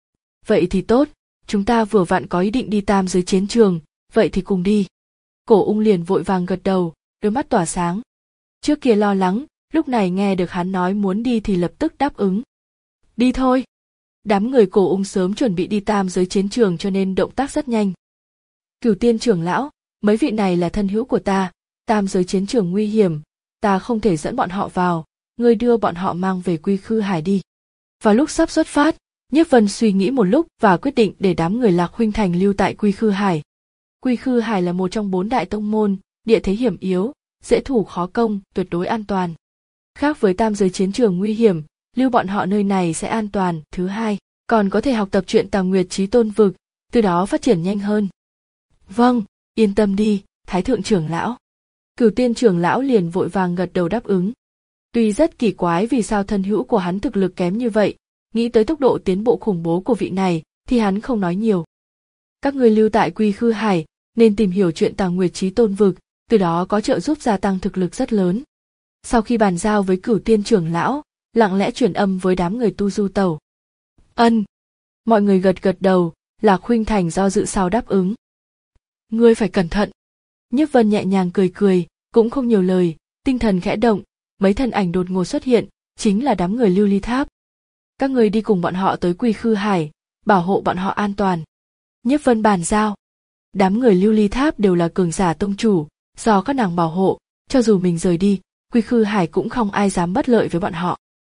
A: Vậy thì tốt, chúng ta vừa vặn có ý định đi tam giới chiến trường, vậy thì cùng đi. Cổ Ung liền vội vàng gật đầu, đôi mắt tỏa sáng. Trước kia lo lắng, lúc này nghe được hắn nói muốn đi thì lập tức đáp ứng. Đi thôi. Đám người Cổ Ung sớm chuẩn bị đi tam giới chiến trường cho nên động tác rất nhanh. Cửu Tiên trưởng lão, mấy vị này là thân hữu của ta, tam giới chiến trường nguy hiểm, ta không thể dẫn bọn họ vào, ngươi đưa bọn họ mang về Quy khư hải đi. Vào lúc sắp xuất phát, Nhiếp Vân suy nghĩ một lúc và quyết định để đám người Lạc Khuynh Thành lưu tại Quy khư hải. Quy khư hải là một trong bốn đại tông môn, địa thế hiểm yếu, dễ thủ khó công, tuyệt đối an toàn. Khác với tam giới chiến trường nguy hiểm, lưu bọn họ nơi này sẽ an toàn. Thứ hai, còn có thể học tập truyện Tàng Nguyệt Chí Tôn Vực, từ đó phát triển nhanh hơn. Vâng, yên tâm đi, Thái thượng trưởng lão. Cửu Tiên trưởng lão liền vội vàng gật đầu đáp ứng. Tuy rất kỳ quái vì sao thân hữu của hắn thực lực kém như vậy, nghĩ tới tốc độ tiến bộ khủng bố của vị này, thì hắn không nói nhiều. Các ngươi lưu tại Quy khư hải, nên tìm hiểu chuyện Tàng Nguyệt Chí Tôn Vực, từ đó có trợ giúp gia tăng thực lực rất lớn. Sau khi bàn giao với Cửu Tiên trưởng lão, lặng lẽ truyền âm với đám người Tu Du Tẩu. Ân. Mọi người gật gật đầu, Lạc Khuynh Thành do dự sau đáp ứng. Ngươi phải cẩn thận. Nhiếp Vân nhẹ nhàng cười cười, cũng không nhiều lời, tinh thần khẽ động, mấy thân ảnh đột ngột xuất hiện, chính là đám người Lưu Ly Tháp. Các ngươi đi cùng bọn họ tới Quy khư hải, bảo hộ bọn họ an toàn. Nhiếp Vân bàn giao. Đám người Lưu Ly Tháp đều là cường giả tông chủ, do các nàng bảo hộ, cho dù mình rời đi, Quy khư hải cũng không ai dám bất lợi với bọn họ.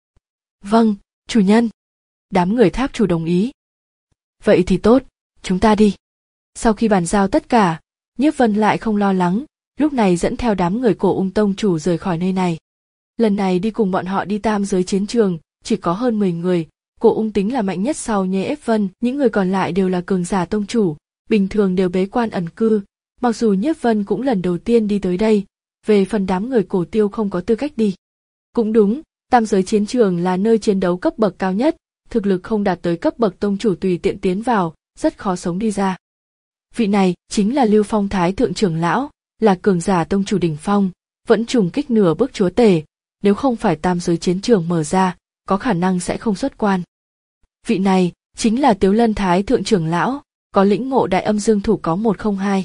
A: Vâng, chủ nhân. Đám người tháp chủ đồng ý. Vậy thì tốt, chúng ta đi. Sau khi bàn giao tất cả, Nhiếp Vân lại không lo lắng, lúc này dẫn theo đám người Cổ Ung tông chủ rời khỏi nơi này. Lần này đi cùng bọn họ đi tam giới chiến trường, chỉ có hơn mười người, Cổ Ung tính là mạnh nhất sau Nhê Ép Vân, những người còn lại đều là cường giả tông chủ, bình thường đều bế quan ẩn cư, mặc dù Nhiếp Vân cũng lần đầu tiên đi tới đây, về phần đám người Cổ Tiêu không có tư cách đi. Cũng đúng, tam giới chiến trường là nơi chiến đấu cấp bậc cao nhất, thực lực không đạt tới cấp bậc tông chủ tùy tiện tiến vào, rất khó sống đi ra. Vị này chính là Lưu Phong Thái thượng trưởng lão, là cường giả tông chủ đỉnh phong, vẫn trùng kích nửa bước chúa tể, nếu không phải tam giới chiến trường mở ra, có khả năng sẽ không xuất quan. Vị này chính là Tiếu Lân Thái thượng trưởng lão, có lĩnh ngộ đại âm dương thủ có một không hai.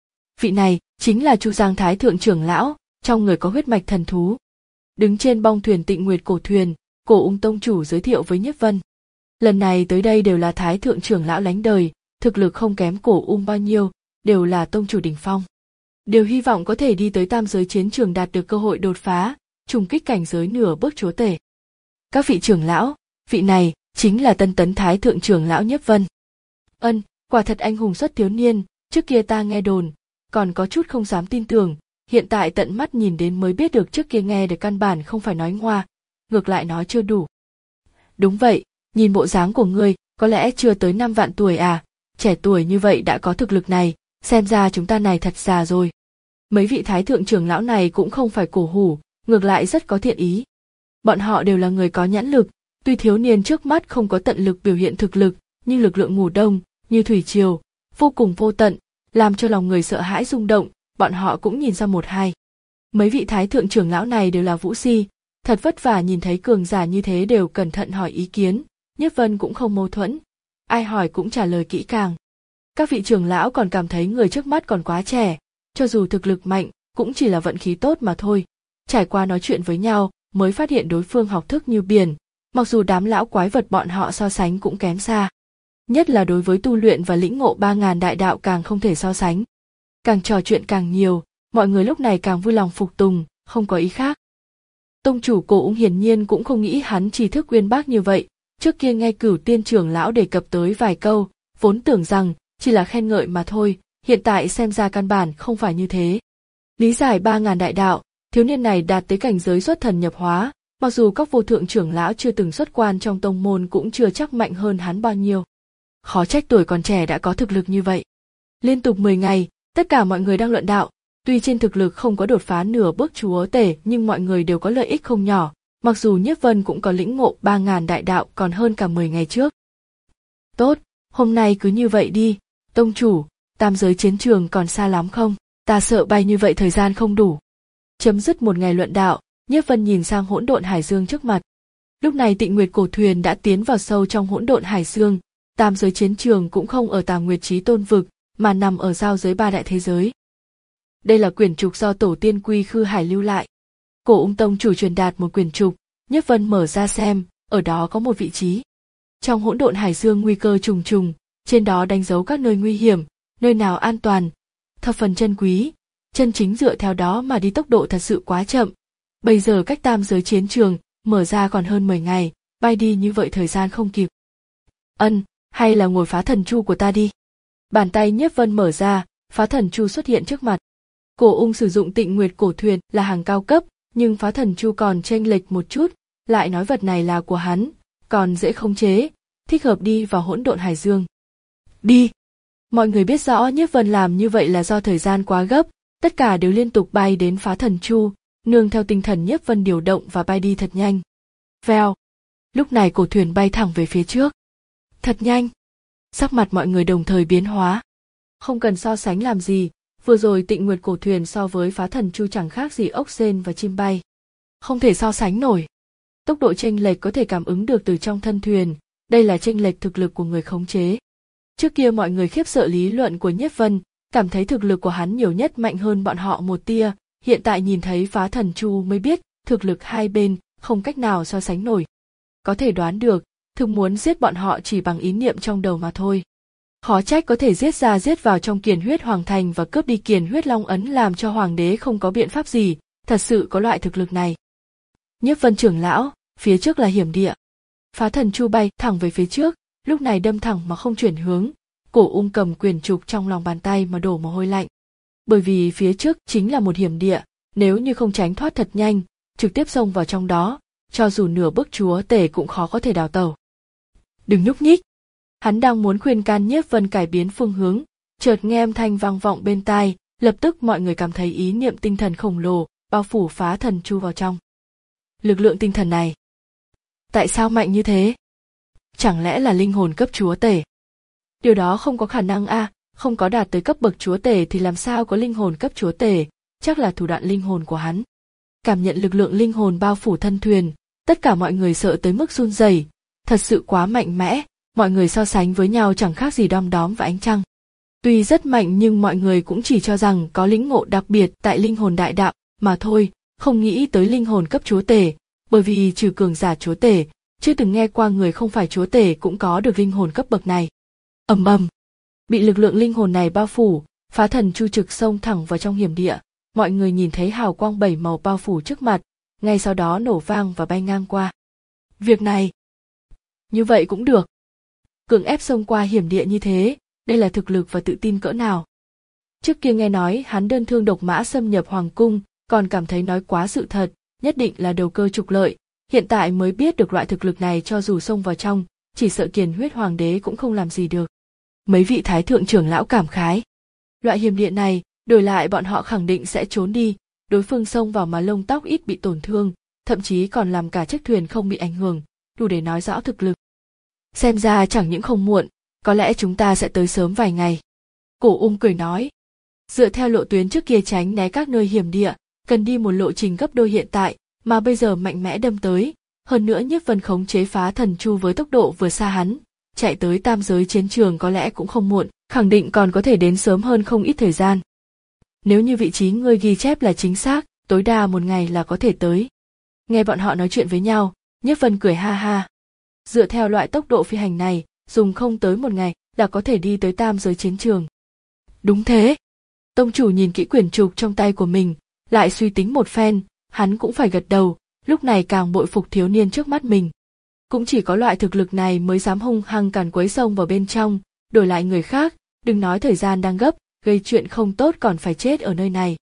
A: Vị này chính là Chu Giang Thái thượng trưởng lão, trong người có huyết mạch thần thú. Đứng trên bong thuyền Tịnh Nguyệt cổ thuyền, Cổ Ung tông chủ giới thiệu với Nhiếp Vân. Lần này tới đây đều là Thái thượng trưởng lão lánh đời, thực lực không kém Cổ Ung bao nhiêu, đều là tông chủ đỉnh phong. Đều hy vọng có thể đi tới tam giới chiến trường đạt được cơ hội đột phá, trùng kích cảnh giới nửa bước chúa tể. Các vị trưởng lão, vị này chính là Tân Tấn Thái thượng trưởng lão Nhiếp Vân. Ân, quả thật anh hùng xuất thiếu niên, trước kia ta nghe đồn, còn có chút không dám tin tưởng, hiện tại tận mắt nhìn đến mới biết được trước kia nghe được căn bản không phải nói ngoa, ngược lại nói chưa đủ. Đúng vậy, nhìn bộ dáng của ngươi, có lẽ chưa tới năm vạn tuổi à, trẻ tuổi như vậy đã có thực lực này, xem ra chúng ta này thật già rồi. Mấy vị thái thượng trưởng lão này cũng không phải cổ hủ, ngược lại rất có thiện ý. Bọn họ đều là người có nhãn lực, tuy thiếu niên trước mắt không có tận lực biểu hiện thực lực, nhưng lực lượng ngủ đông, như thủy triều, vô cùng vô tận, làm cho lòng người sợ hãi rung động, bọn họ cũng nhìn ra một hai. Mấy vị thái thượng trưởng lão này đều là vũ si, thật vất vả nhìn thấy cường giả như thế đều cẩn thận hỏi ý kiến, Nhiếp Vân cũng không mâu thuẫn, ai hỏi cũng trả lời kỹ càng. Các vị trưởng lão còn cảm thấy người trước mắt còn quá trẻ, cho dù thực lực mạnh, cũng chỉ là vận khí tốt mà thôi. Trải qua nói chuyện với nhau, mới phát hiện đối phương học thức như biển, mặc dù đám lão quái vật bọn họ so sánh cũng kém xa. Nhất là đối với tu luyện và lĩnh ngộ ba ngàn đại đạo càng không thể so sánh. Càng trò chuyện càng nhiều, mọi người lúc này càng vui lòng phục tùng, không có ý khác. Tông chủ Cổ Ung hiển nhiên cũng không nghĩ hắn tri thức uyên bác như vậy, trước kia nghe Cửu Tiên trưởng lão đề cập tới vài câu, vốn tưởng rằng chỉ là khen ngợi mà thôi, hiện tại xem ra căn bản không phải như thế. Lý giải ba ngàn đại đạo, thiếu niên này đạt tới cảnh giới xuất thần nhập hóa, mặc dù các vô thượng trưởng lão chưa từng xuất quan trong tông môn cũng chưa chắc mạnh hơn hắn bao nhiêu. Khó trách tuổi còn trẻ đã có thực lực như vậy. Liên tục mười ngày, tất cả mọi người đang luận đạo, tuy trên thực lực không có đột phá nửa bước chúa tể nhưng mọi người đều có lợi ích không nhỏ, mặc dù Nhiếp Vân cũng có lĩnh ngộ ba ngàn đại đạo còn hơn cả mười ngày trước. Tốt, hôm nay cứ như vậy đi, tông chủ, tam giới chiến trường còn xa lắm không, ta sợ bay như vậy thời gian không đủ. Chấm dứt một ngày luận đạo, Nhiếp Vân nhìn sang hỗn độn hải dương trước mặt. Lúc này Tịnh Nguyệt cổ thuyền đã tiến vào sâu trong hỗn độn hải dương, tam giới chiến trường cũng không ở Tà Nguyệt Chí Tôn vực, mà nằm ở giao giới ba đại thế giới. Đây là quyển trục do tổ tiên Quy Khư Hải lưu lại. Cổ Ung tông chủ truyền đạt một quyển trục, Nhiếp Vân mở ra xem, ở đó có một vị trí. Trong hỗn độn hải dương nguy cơ trùng trùng, trên đó đánh dấu các nơi nguy hiểm, nơi nào an toàn, thập phần chân quý, chân chính dựa theo đó mà đi tốc độ thật sự quá chậm. Bây giờ cách tam giới chiến trường mở ra còn hơn mười ngày, bay đi như vậy thời gian không kịp. Ân, hay là ngồi phá thần chu của ta đi. Bàn tay Nhiếp Vân mở ra, phá thần chu xuất hiện trước mặt. Cổ Ung sử dụng Tịnh Nguyệt cổ thuyền là hàng cao cấp, nhưng phá thần chu còn chênh lệch một chút, lại nói vật này là của hắn, còn dễ khống chế, thích hợp đi vào hỗn độn hải dương. Đi! Mọi người biết rõ Nhiếp Vân làm như vậy là do thời gian quá gấp, tất cả đều liên tục bay đến phá thần chu, nương theo tinh thần Nhiếp Vân điều động và bay đi thật nhanh. Vèo! Lúc này cổ thuyền bay thẳng về phía trước. Thật nhanh! Sắc mặt mọi người đồng thời biến hóa. Không cần so sánh làm gì, vừa rồi Tịnh Nguyệt cổ thuyền so với phá thần chu chẳng khác gì ốc sên và chim bay. Không thể so sánh nổi. Tốc độ chênh lệch có thể cảm ứng được từ trong thân thuyền, đây là chênh lệch thực lực của người khống chế. Trước kia mọi người khiếp sợ lý luận của Nhiếp Vân, cảm thấy thực lực của hắn nhiều nhất mạnh hơn bọn họ một tia, hiện tại nhìn thấy phá thần chu mới biết, thực lực hai bên không cách nào so sánh nổi. Có thể đoán được, thực muốn giết bọn họ chỉ bằng ý niệm trong đầu mà thôi. Khó trách có thể giết ra giết vào trong Kiền Huyết Hoàng Thành và cướp đi Kiền Huyết Long ấn làm cho hoàng đế không có biện pháp gì, thật sự có loại thực lực này. Nhiếp Vân trưởng lão, phía trước là hiểm địa. Phá thần chu bay thẳng về phía trước, lúc này đâm thẳng mà không chuyển hướng. Cổ Ung cầm quyền trục trong lòng bàn tay mà đổ mồ hôi lạnh. Bởi vì phía trước chính là một hiểm địa, nếu như không tránh thoát thật nhanh, trực tiếp xông vào trong đó, cho dù nửa bước chúa tể cũng khó có thể đào tẩu. đừng nhúc nhích. Hắn đang muốn khuyên can Nhiếp Vân cải biến phương hướng, chợt nghe âm thanh vang vọng bên tai, lập tức mọi người cảm thấy ý niệm tinh thần khổng lồ bao phủ phá thần chu vào trong. Lực lượng tinh thần này, tại sao mạnh như thế? Chẳng lẽ là linh hồn cấp chúa tể? Điều đó không có khả năng a, à, không có đạt tới cấp bậc chúa tể thì làm sao có linh hồn cấp chúa tể, chắc là thủ đoạn linh hồn của hắn. Cảm nhận lực lượng linh hồn bao phủ thân thuyền, tất cả mọi người sợ tới mức run rẩy, thật sự quá mạnh mẽ, mọi người so sánh với nhau chẳng khác gì đom đóm và ánh trăng. Tuy rất mạnh nhưng mọi người cũng chỉ cho rằng có lĩnh ngộ đặc biệt tại linh hồn đại đạo mà thôi, không nghĩ tới linh hồn cấp chúa tể, bởi vì trừ cường giả chúa tể, chưa từng nghe qua người không phải chúa tể cũng có được linh hồn cấp bậc này. Ầm ầm, bị lực lượng linh hồn này bao phủ, phá thần chu trực xông thẳng vào trong hiểm địa, mọi người nhìn thấy hào quang bảy màu bao phủ trước mặt, ngay sau đó nổ vang và bay ngang qua. Việc này, như vậy cũng được. Cường ép xông qua hiểm địa như thế, đây là thực lực và tự tin cỡ nào. Trước kia nghe nói hắn đơn thương độc mã xâm nhập hoàng cung, còn cảm thấy nói quá sự thật, nhất định là đầu cơ trục lợi, hiện tại mới biết được loại thực lực này cho dù xông vào trong, chỉ sợ Kiền Huyết Hoàng đế cũng không làm gì được. Mấy vị thái thượng trưởng lão cảm khái. Loại hiểm địa này, đổi lại bọn họ khẳng định sẽ trốn đi, đối phương xông vào mà lông tóc ít bị tổn thương, thậm chí còn làm cả chiếc thuyền không bị ảnh hưởng, đủ để nói rõ thực lực. Xem ra chẳng những không muộn, có lẽ chúng ta sẽ tới sớm vài ngày. Cổ Ung cười nói. Dựa theo lộ tuyến trước kia tránh né các nơi hiểm địa, cần đi một lộ trình gấp đôi hiện tại, mà bây giờ mạnh mẽ đâm tới, hơn nữa Nhiếp Vân khống chế phá thần chu với tốc độ vừa xa hắn, chạy tới tam giới chiến trường có lẽ cũng không muộn, khẳng định còn có thể đến sớm hơn không ít thời gian. Nếu như vị trí ngươi ghi chép là chính xác, tối đa một ngày là có thể tới. Nghe bọn họ nói chuyện với nhau, Nhiếp Vân cười ha ha. Dựa theo loại tốc độ phi hành này, dùng không tới một ngày là có thể đi tới tam giới chiến trường. Đúng thế. Tông chủ nhìn kỹ quyển trục trong tay của mình, lại suy tính một phen, hắn cũng phải gật đầu, lúc này càng bội phục thiếu niên trước mắt mình. Cũng chỉ có loại thực lực này mới dám hung hăng càn quấy xông vào bên trong, đổi lại người khác, đừng nói thời gian đang gấp, gây chuyện không tốt còn phải chết ở nơi này.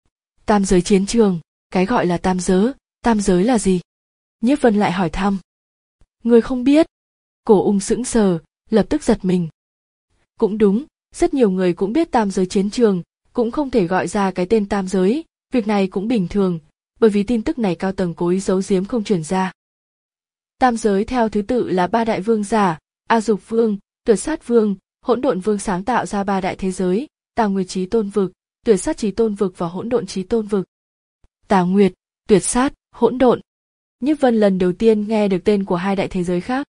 A: Tam giới chiến trường, cái gọi là tam giới, tam giới là gì? Nhiếp Vân lại hỏi thăm. Người không biết. Cổ Ung sững sờ, lập tức giật mình. Cũng đúng, rất nhiều người cũng biết tam giới chiến trường, cũng không thể gọi ra cái tên tam giới, việc này cũng bình thường, bởi vì tin tức này cao tầng cố ý giấu giếm không truyền ra. Tam giới theo thứ tự là ba đại vương giả, A Dục Vương, Tuyệt Sát Vương, Hỗn Độn Vương sáng tạo ra ba đại thế giới, Tà Nguyệt Chí Tôn Vực, Tuyệt Sát Chí Tôn Vực và Hỗn Độn Chí Tôn Vực. Tà Nguyệt, Tuyệt Sát, Hỗn Độn. Nhiếp Vân lần đầu tiên nghe được tên của hai đại thế giới khác.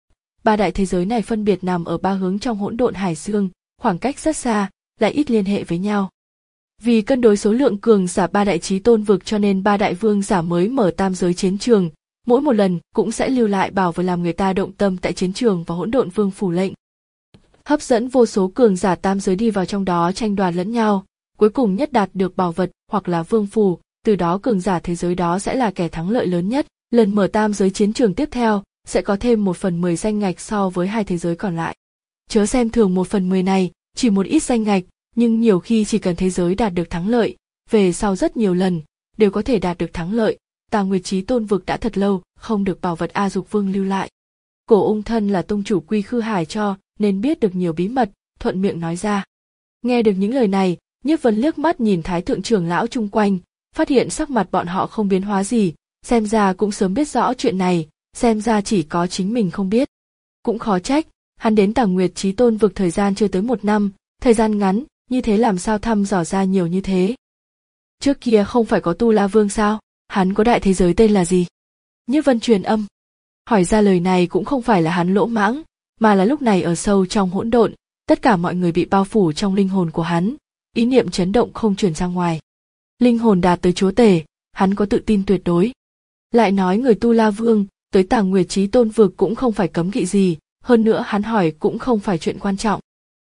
A: Ba đại thế giới này phân biệt nằm ở ba hướng trong hỗn độn hải dương, khoảng cách rất xa, lại ít liên hệ với nhau. Vì cân đối số lượng cường giả ba đại chí tôn vực cho nên ba đại vương giả mới mở tam giới chiến trường, mỗi một lần cũng sẽ lưu lại bảo vật làm người ta động tâm tại chiến trường và hỗn độn vương phủ lệnh. Hấp dẫn vô số cường giả tam giới đi vào trong đó tranh đoạt lẫn nhau, cuối cùng nhất đạt được bảo vật hoặc là vương phủ, từ đó cường giả thế giới đó sẽ là kẻ thắng lợi lớn nhất. Lần mở tam giới chiến trường tiếp theo sẽ có thêm một phần mười danh ngạch so với hai thế giới còn lại. Chớ xem thường một phần mười này, chỉ một ít danh ngạch, nhưng nhiều khi chỉ cần thế giới đạt được thắng lợi, về sau rất nhiều lần đều có thể đạt được thắng lợi. Tà Nguyệt Chí Tôn Vực đã thật lâu không được bảo vật A Dục Vương lưu lại. Cổ Ung thân là tông chủ Quy Khư Hải cho nên biết được nhiều bí mật, thuận miệng nói ra. Nghe được những lời này, Nhiếp Vân liếc mắt nhìn thái thượng trưởng lão chung quanh, phát hiện sắc mặt bọn họ không biến hóa gì, xem ra cũng sớm biết rõ chuyện này, xem ra chỉ có chính mình không biết. Cũng khó trách, hắn đến Tà Nguyệt Chí Tôn Vực thời gian chưa tới một năm, thời gian ngắn, như thế làm sao thăm dò ra nhiều như thế. Trước kia không phải có Tu La Vương sao, hắn có đại thế giới tên là gì? Nhiếp Vân truyền âm. Hỏi ra lời này cũng không phải là hắn lỗ mãng, mà là lúc này ở sâu trong hỗn độn, tất cả mọi người bị bao phủ trong linh hồn của hắn, ý niệm chấn động không truyền ra ngoài. Linh hồn đạt tới chúa tể, hắn có tự tin tuyệt đối. Lại nói người Tu La Vương tới Tà Nguyệt Chí Tôn Vực cũng không phải cấm kỵ gì, hơn nữa hắn hỏi cũng không phải chuyện quan trọng.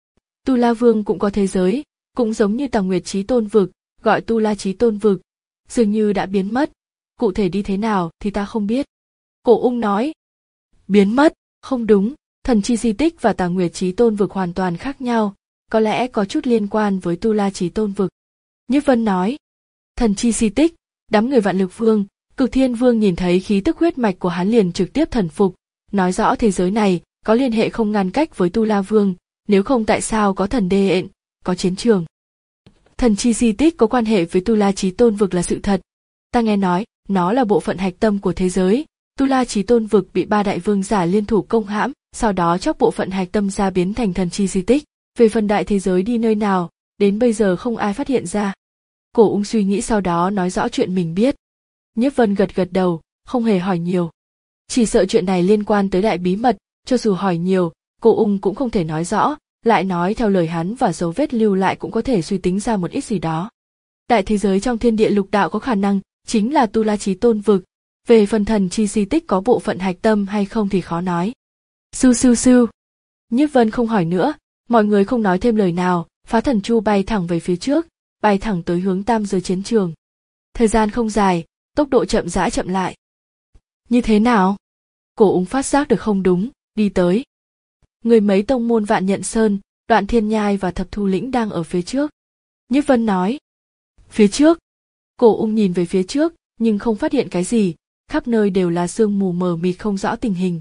A: Tu La Vương cũng có thế giới, cũng giống như Tà Nguyệt Chí Tôn Vực, gọi Tu La Chí Tôn Vực, dường như đã biến mất, cụ thể đi thế nào thì ta không biết. Cổ Ung nói, biến mất, không đúng, thần chi di tích và Tà Nguyệt Chí Tôn Vực hoàn toàn khác nhau, có lẽ có chút liên quan với Tu La Chí Tôn Vực. Nhiếp Vân nói, thần chi di tích, đám người Vạn Lực Vương, Cực Thiên Vương nhìn thấy khí tức huyết mạch của hắn liền trực tiếp thần phục, nói rõ thế giới này có liên hệ không ngăn cách với Tu La Vương, nếu không tại sao có thần đê ện, có chiến trường. Thần chi di tích có quan hệ với Tu La Chí Tôn vực là sự thật. Ta nghe nói, nó là bộ phận hạch tâm của thế giới. Tu La Chí Tôn vực bị ba đại vương giả liên thủ công hãm, sau đó chóc bộ phận hạch tâm ra biến thành thần chi di tích. Về phần đại thế giới đi nơi nào, đến bây giờ không ai phát hiện ra. Cổ Ung suy nghĩ sau đó nói rõ chuyện mình biết. Nhiếp Vân gật gật đầu, không hề hỏi nhiều. Chỉ sợ chuyện này liên quan tới đại bí mật, cho dù hỏi nhiều, Cổ Ung cũng không thể nói rõ, lại nói theo lời hắn và dấu vết lưu lại cũng có thể suy tính ra một ít gì đó. Đại thế giới trong thiên địa lục đạo có khả năng chính là Tu La Chí Tôn vực, về phần thần chi di tích có bộ phận hạch tâm hay không thì khó nói. Sưu sưu sưu. Nhiếp Vân không hỏi nữa, mọi người không nói thêm lời nào, phá thần chu bay thẳng về phía trước, bay thẳng tới hướng tam giới chiến trường. Thời gian không dài, tốc độ chậm rãi chậm lại. Như thế nào? Cổ Ung phát giác được không đúng, đi tới. Người mấy tông môn Vạn Nhận Sơn, Đoạn Thiên Nhai và Thập Thu Lĩnh đang ở phía trước. Nhiếp Vân nói. Phía trước. Cổ Ung nhìn về phía trước, nhưng không phát hiện cái gì, khắp nơi đều là sương mù mờ mịt không rõ tình hình.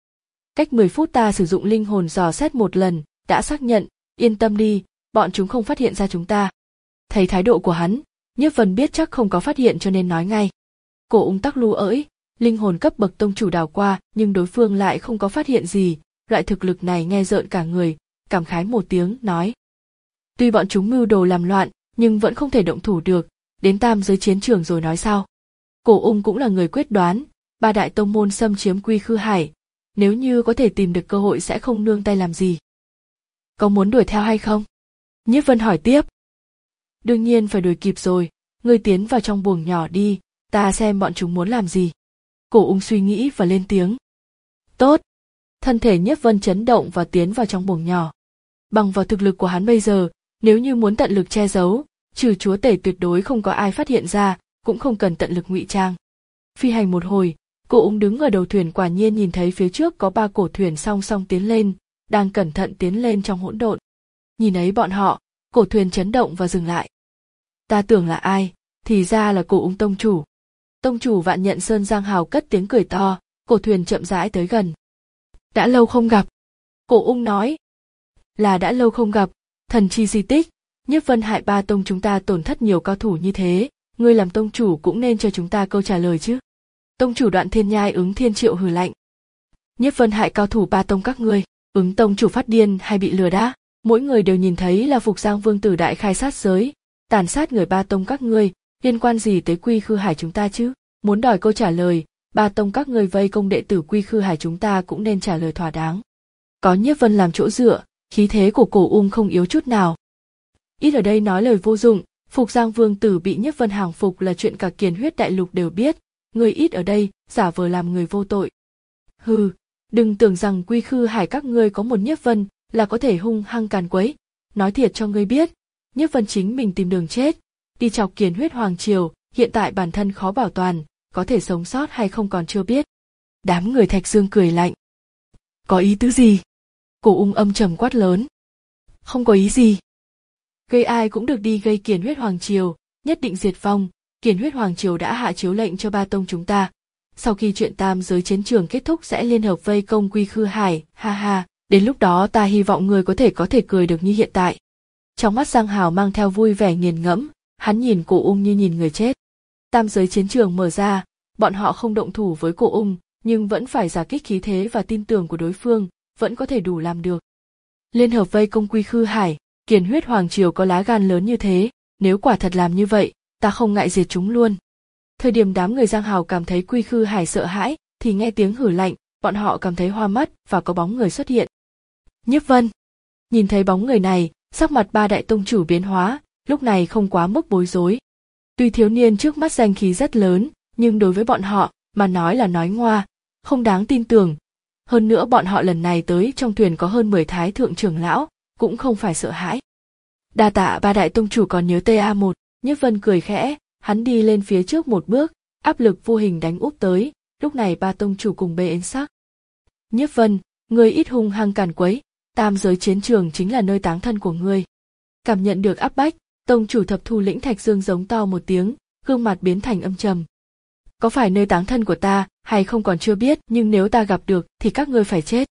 A: Cách mười phút ta sử dụng linh hồn dò xét một lần, đã xác nhận, yên tâm đi, bọn chúng không phát hiện ra chúng ta. Thấy thái độ của hắn, Nhiếp Vân biết chắc không có phát hiện cho nên nói ngay. Cổ Ung tắc lưu ỡi, linh hồn cấp bậc tông chủ đào qua, nhưng đối phương lại không có phát hiện gì, loại thực lực này nghe rợn cả người, cảm khái một tiếng, nói. Tuy bọn chúng mưu đồ làm loạn, nhưng vẫn không thể động thủ được, đến tam giới chiến trường rồi nói sao. Cổ Ung cũng là người quyết đoán, ba đại tông môn xâm chiếm Quy Khư Hải, nếu như có thể tìm được cơ hội sẽ không nương tay làm gì. Có muốn đuổi theo hay không? Nhiếp Vân hỏi tiếp. Đương nhiên phải đuổi kịp rồi, ngươi tiến vào trong buồng nhỏ đi, ta xem bọn chúng muốn làm gì. Cổ Ung suy nghĩ và lên tiếng. Tốt. Thân thể Nhiếp Vân chấn động và tiến vào trong buồng nhỏ. Bằng vào thực lực của hắn bây giờ, nếu như muốn tận lực che giấu, trừ chúa tể tuyệt đối không có ai phát hiện ra, cũng không cần tận lực ngụy trang. Phi hành một hồi, Cổ Ung đứng ở đầu thuyền quả nhiên nhìn thấy phía trước có ba cổ thuyền song song tiến lên, đang cẩn thận tiến lên trong hỗn độn. Nhìn ấy bọn họ, cổ thuyền chấn động và dừng lại. Ta tưởng là ai, thì ra là Cổ Ung tông chủ. Tông chủ Vạn Nhận Sơn Giang Hào cất tiếng cười to, cổ thuyền chậm rãi tới gần. Đã lâu không gặp. Cổ Ung nói. Là đã lâu không gặp, thần chi di tích, Nhiếp Vân hại ba tông chúng ta tổn thất nhiều cao thủ như thế, ngươi làm tông chủ cũng nên cho chúng ta câu trả lời chứ. Tông chủ Đoạn Thiên Nhai ứng Thiên Triệu hừ lạnh. Nhiếp Vân hại cao thủ ba tông các ngươi, ứng tông chủ phát điên hay bị lừa đã, mỗi người đều nhìn thấy là Phục Giang Vương tử đại khai sát giới, tàn sát người ba tông các ngươi, liên quan gì tới Quy Khư Hải chúng ta chứ? Muốn đòi câu trả lời, ba tông các ngươi vây công đệ tử Quy Khư Hải chúng ta cũng nên trả lời thỏa đáng. Có Nhiếp Vân làm chỗ dựa, khí thế của Cổ Ung không yếu chút nào. Ít ở đây nói lời vô dụng, Phục Giang Vương tử bị Nhiếp Vân hàng phục là chuyện cả Kiền Huyết Đại Lục đều biết, người ít ở đây giả vờ làm người vô tội. Hừ, đừng tưởng rằng Quy Khư Hải các ngươi có một Nhiếp Vân là có thể hung hăng càn quấy, nói thiệt cho ngươi biết, Nhiếp Vân chính mình tìm đường chết, đi chọc Kiền Huyết Hoàng triều, hiện tại bản thân khó bảo toàn, có thể sống sót hay không còn chưa biết. Đám người Thạch Dương cười lạnh. Có ý tứ gì? Cổ Ung âm trầm quát lớn. Không có ý gì. Gây ai cũng được đi gây Kiền Huyết Hoàng triều, nhất định diệt vong. Kiền Huyết Hoàng triều đã hạ chiếu lệnh cho ba tông chúng ta. Sau khi chuyện tam giới chiến trường kết thúc sẽ liên hợp vây công Quy Khư Hải, ha ha, đến lúc đó ta hy vọng người có thể có thể cười được như hiện tại. Trong mắt Giang Hào mang theo vui vẻ nghiền ngẫm, hắn nhìn Cổ Ung như nhìn người chết. Tam giới chiến trường mở ra, bọn họ không động thủ với Cổ Ung, nhưng vẫn phải giả kích khí thế và tin tưởng của đối phương, vẫn có thể đủ làm được. Liên hợp vây công Quy Khư Hải, Kiền Huyết Hoàng triều có lá gan lớn như thế, nếu quả thật làm như vậy, ta không ngại diệt chúng luôn. Thời điểm đám người Giang Hào cảm thấy Quy Khư Hải sợ hãi, thì nghe tiếng hử lạnh, bọn họ cảm thấy hoa mắt và có bóng người xuất hiện. Nhiếp Vân. Nhìn thấy bóng người này, sắc mặt ba đại tông chủ biến hóa, lúc này không quá mức bối rối. Tuy thiếu niên trước mắt danh khí rất lớn, nhưng đối với bọn họ mà nói là nói ngoa, không đáng tin tưởng. Hơn nữa bọn họ lần này tới trong thuyền có hơn mười thái thượng trưởng lão, cũng không phải sợ hãi. Đa tạ ba đại tông chủ còn nhớ T A một, Nhiếp Vân cười khẽ, hắn đi lên phía trước một bước, áp lực vô hình đánh úp tới, lúc này ba tông chủ cùng bê ến sắc. Nhiếp Vân, ngươi ít hung hăng càn quấy, tam giới chiến trường chính là nơi táng thân của ngươi. Cảm nhận được áp bách, tông chủ Thập Thu Lĩnh Thạch Dương giống to một tiếng, gương mặt biến thành âm trầm. Có phải nơi táng thân của ta hay không còn chưa biết, nhưng nếu ta gặp được thì các ngươi phải chết.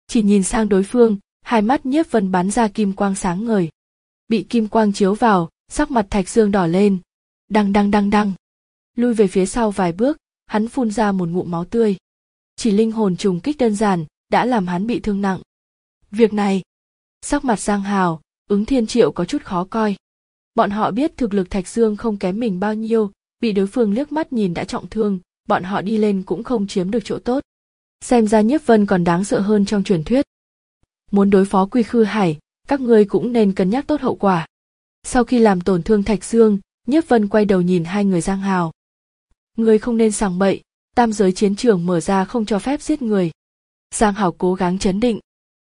A: Chỉ nhìn sang đối phương, hai mắt Nhiếp Vân bắn ra kim quang sáng ngời. Bị kim quang chiếu vào, sắc mặt Thạch Dương đỏ lên. Đăng đăng đăng đăng. Lui về phía sau vài bước, hắn phun ra một ngụm máu tươi. Chỉ linh hồn trùng kích đơn giản đã làm hắn bị thương nặng. Việc này, sắc mặt Giang Hào, Ứng Thiên Triệu có chút khó coi. Bọn họ biết thực lực Thạch Dương không kém mình bao nhiêu, bị đối phương liếc mắt nhìn đã trọng thương, bọn họ đi lên cũng không chiếm được chỗ tốt. Xem ra Nhiếp Vân còn đáng sợ hơn trong truyền thuyết. Muốn đối phó Quy Khư Hải, các ngươi cũng nên cân nhắc tốt hậu quả. Sau khi làm tổn thương Thạch Dương, Nhiếp Vân quay đầu nhìn hai người Giang Hào. Ngươi không nên sằng bậy, tam giới chiến trường mở ra không cho phép giết người. Giang Hào cố gắng trấn định.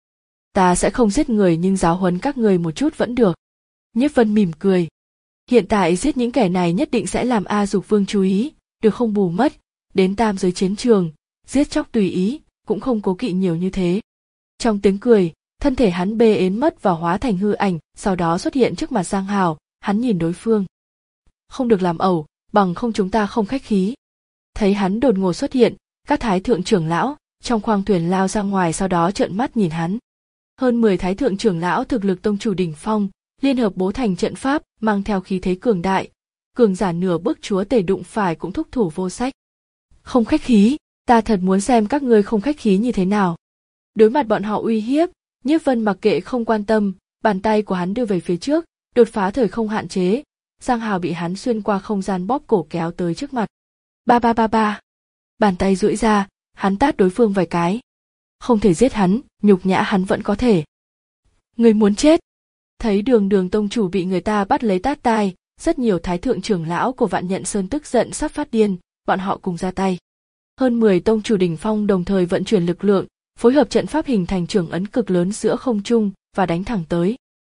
A: Ta sẽ không giết người nhưng giáo huấn các ngươi một chút vẫn được. Nhiếp Vân mỉm cười. Hiện tại giết những kẻ này nhất định sẽ làm A Dục Vương chú ý, được không bù mất, đến tam giới chiến trường, giết chóc tùy ý, cũng không cố kỵ nhiều như thế. Trong tiếng cười, thân thể hắn bê ến mất và hóa thành hư ảnh, sau đó xuất hiện trước mặt Giang Hào, hắn nhìn đối phương. Không được làm ẩu, bằng không chúng ta không khách khí. Thấy hắn đột ngột xuất hiện, các thái thượng trưởng lão trong khoang thuyền lao ra ngoài, sau đó trợn mắt nhìn hắn. Hơn mười thái thượng trưởng lão thực lực tông chủ đỉnh phong, liên hợp bố thành trận pháp, mang theo khí thế cường đại, cường giả nửa bước chúa tể đụng phải cũng thúc thủ vô sách. Không khách khí, ta thật muốn xem các ngươi không khách khí như thế nào. Đối mặt bọn họ uy hiếp, Nhiếp Vân mặc kệ không quan tâm, bàn tay của hắn đưa về phía trước, đột phá thời không hạn chế. Giang Hào bị hắn xuyên qua không gian bóp cổ kéo tới trước mặt. Ba ba ba ba. Bàn tay duỗi ra, hắn tát đối phương vài cái. Không thể giết hắn, nhục nhã hắn vẫn có thể. Người muốn chết. Thấy Đường Đường tông chủ bị người ta bắt lấy tát tai, rất nhiều thái thượng trưởng lão của Vạn Nhận Sơn tức giận sắp phát điên, bọn họ cùng ra tay. Hơn mười tông chủ đỉnh phong đồng thời vận chuyển lực lượng, phối hợp trận pháp hình thành trường ấn cực lớn giữa không trung và đánh thẳng tới.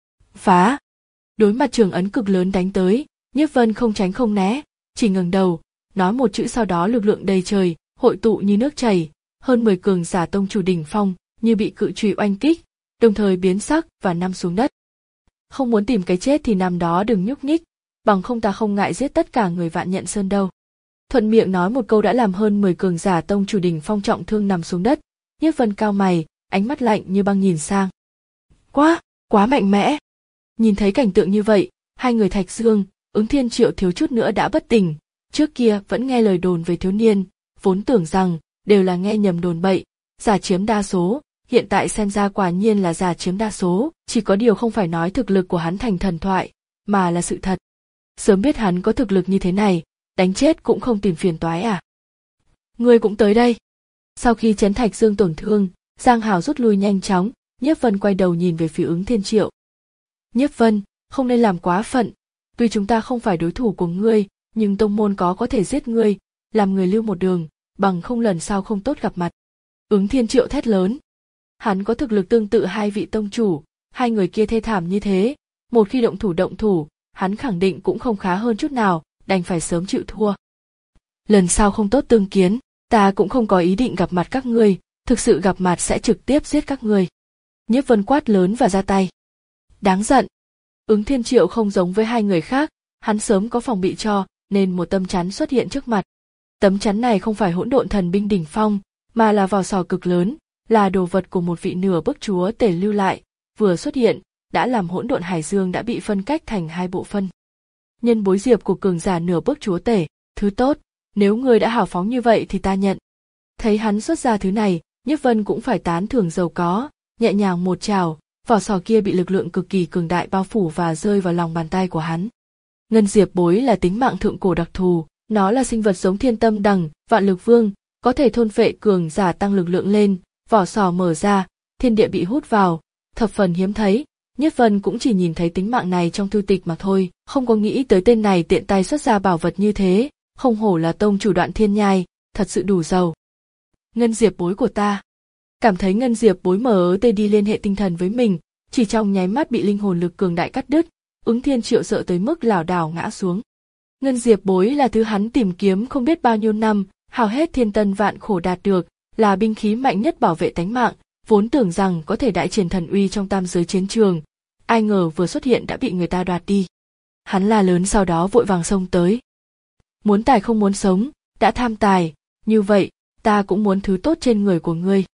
A: Phá! Đối mặt trường ấn cực lớn đánh tới, Nhiếp Vân không tránh không né, chỉ ngẩng đầu, nói một chữ sau đó lực lượng đầy trời, hội tụ như nước chảy, hơn mười cường giả tông chủ đỉnh phong như bị cự chùy oanh kích, đồng thời biến sắc và nằm xuống đất. Không muốn tìm cái chết thì nằm đó đừng nhúc nhích, bằng không ta không ngại giết tất cả người Vạn Nhận Sơn đâu. Thuận miệng nói một câu đã làm hơn mười cường giả tông chủ đỉnh phong trọng thương nằm xuống đất. Nhiếp Vân cao mày, ánh mắt lạnh như băng nhìn sang. Quá, quá mạnh mẽ. Nhìn thấy cảnh tượng như vậy, hai người Thạch Dương, Ứng Thiên Triệu thiếu chút nữa đã bất tỉnh. Trước kia vẫn nghe lời đồn về thiếu niên, vốn tưởng rằng đều là nghe nhầm đồn bậy, giả chiếm đa số. Hiện tại xem ra quả nhiên là giả chiếm đa số, chỉ có điều không phải nói thực lực của hắn thành thần thoại, mà là sự thật. Sớm biết hắn có thực lực như thế này, đánh chết cũng không tìm phiền toái à. Ngươi cũng tới đây. Sau khi chấn Thạch Dương tổn thương, Giang Hào rút lui nhanh chóng, Nhiếp Vân quay đầu nhìn về phía Ứng Thiên Triệu. Nhiếp Vân, không nên làm quá phận, tuy chúng ta không phải đối thủ của ngươi, nhưng tông môn có có thể giết ngươi, làm người lưu một đường, bằng không lần sau không tốt gặp mặt. Ứng Thiên Triệu thét lớn. Hắn có thực lực tương tự hai vị tông chủ, hai người kia thê thảm như thế, một khi động thủ động thủ, hắn khẳng định cũng không khá hơn chút nào, đành phải sớm chịu thua. Lần sau không tốt tương kiến, ta cũng không có ý định gặp mặt các ngươi, thực sự gặp mặt sẽ trực tiếp giết các ngươi. Nhiếp Vân quát lớn và ra tay. Đáng giận. Ứng Thiên Triệu không giống với hai người khác, hắn sớm có phòng bị cho, nên một tấm chắn xuất hiện trước mặt. Tấm chắn này không phải hỗn độn thần binh đỉnh phong, mà là vỏ sò cực lớn, là đồ vật của một vị nửa bước chúa tể lưu lại, vừa xuất hiện, đã làm hỗn độn hải dương đã bị phân cách thành hai bộ phân. Nhân bối diệp của cường giả nửa bước chúa tể, thứ tốt, nếu ngươi đã hào phóng như vậy thì ta nhận. Thấy hắn xuất ra thứ này, Nhiếp Vân cũng phải tán thưởng giàu có, nhẹ nhàng một trào, vỏ sò kia bị lực lượng cực kỳ cường đại bao phủ và rơi vào lòng bàn tay của hắn. Ngân diệp bối là tính mạng thượng cổ đặc thù, nó là sinh vật giống thiên tâm đằng, vạn lực vương, có thể thôn phệ cường giả tăng lực lượng lên, vỏ sò mở ra, thiên địa bị hút vào, thập phần hiếm thấy. Nhiếp Vân cũng chỉ nhìn thấy tính mạng này trong thư tịch mà thôi, không có nghĩ tới tên này tiện tay xuất ra bảo vật như thế, không hổ là tông chủ Đoạn Thiên Nhai, thật sự đủ giàu. Ngân diệp bối của ta. Cảm thấy ngân diệp bối mờ tê đi liên hệ tinh thần với mình, chỉ trong nháy mắt bị linh hồn lực cường đại cắt đứt, Ứng Thiên Triệu sợ tới mức lảo đảo ngã xuống. Ngân diệp bối là thứ hắn tìm kiếm không biết bao nhiêu năm, hao hết thiên tân vạn khổ đạt được, là binh khí mạnh nhất bảo vệ tánh mạng, vốn tưởng rằng có thể đại triển thần uy trong tam giới chiến trường, ai ngờ vừa xuất hiện đã bị người ta đoạt đi. Hắn la lớn sau đó vội vàng xông tới. Muốn tài không muốn sống, đã tham tài, như vậy, ta cũng muốn thứ tốt trên người của ngươi.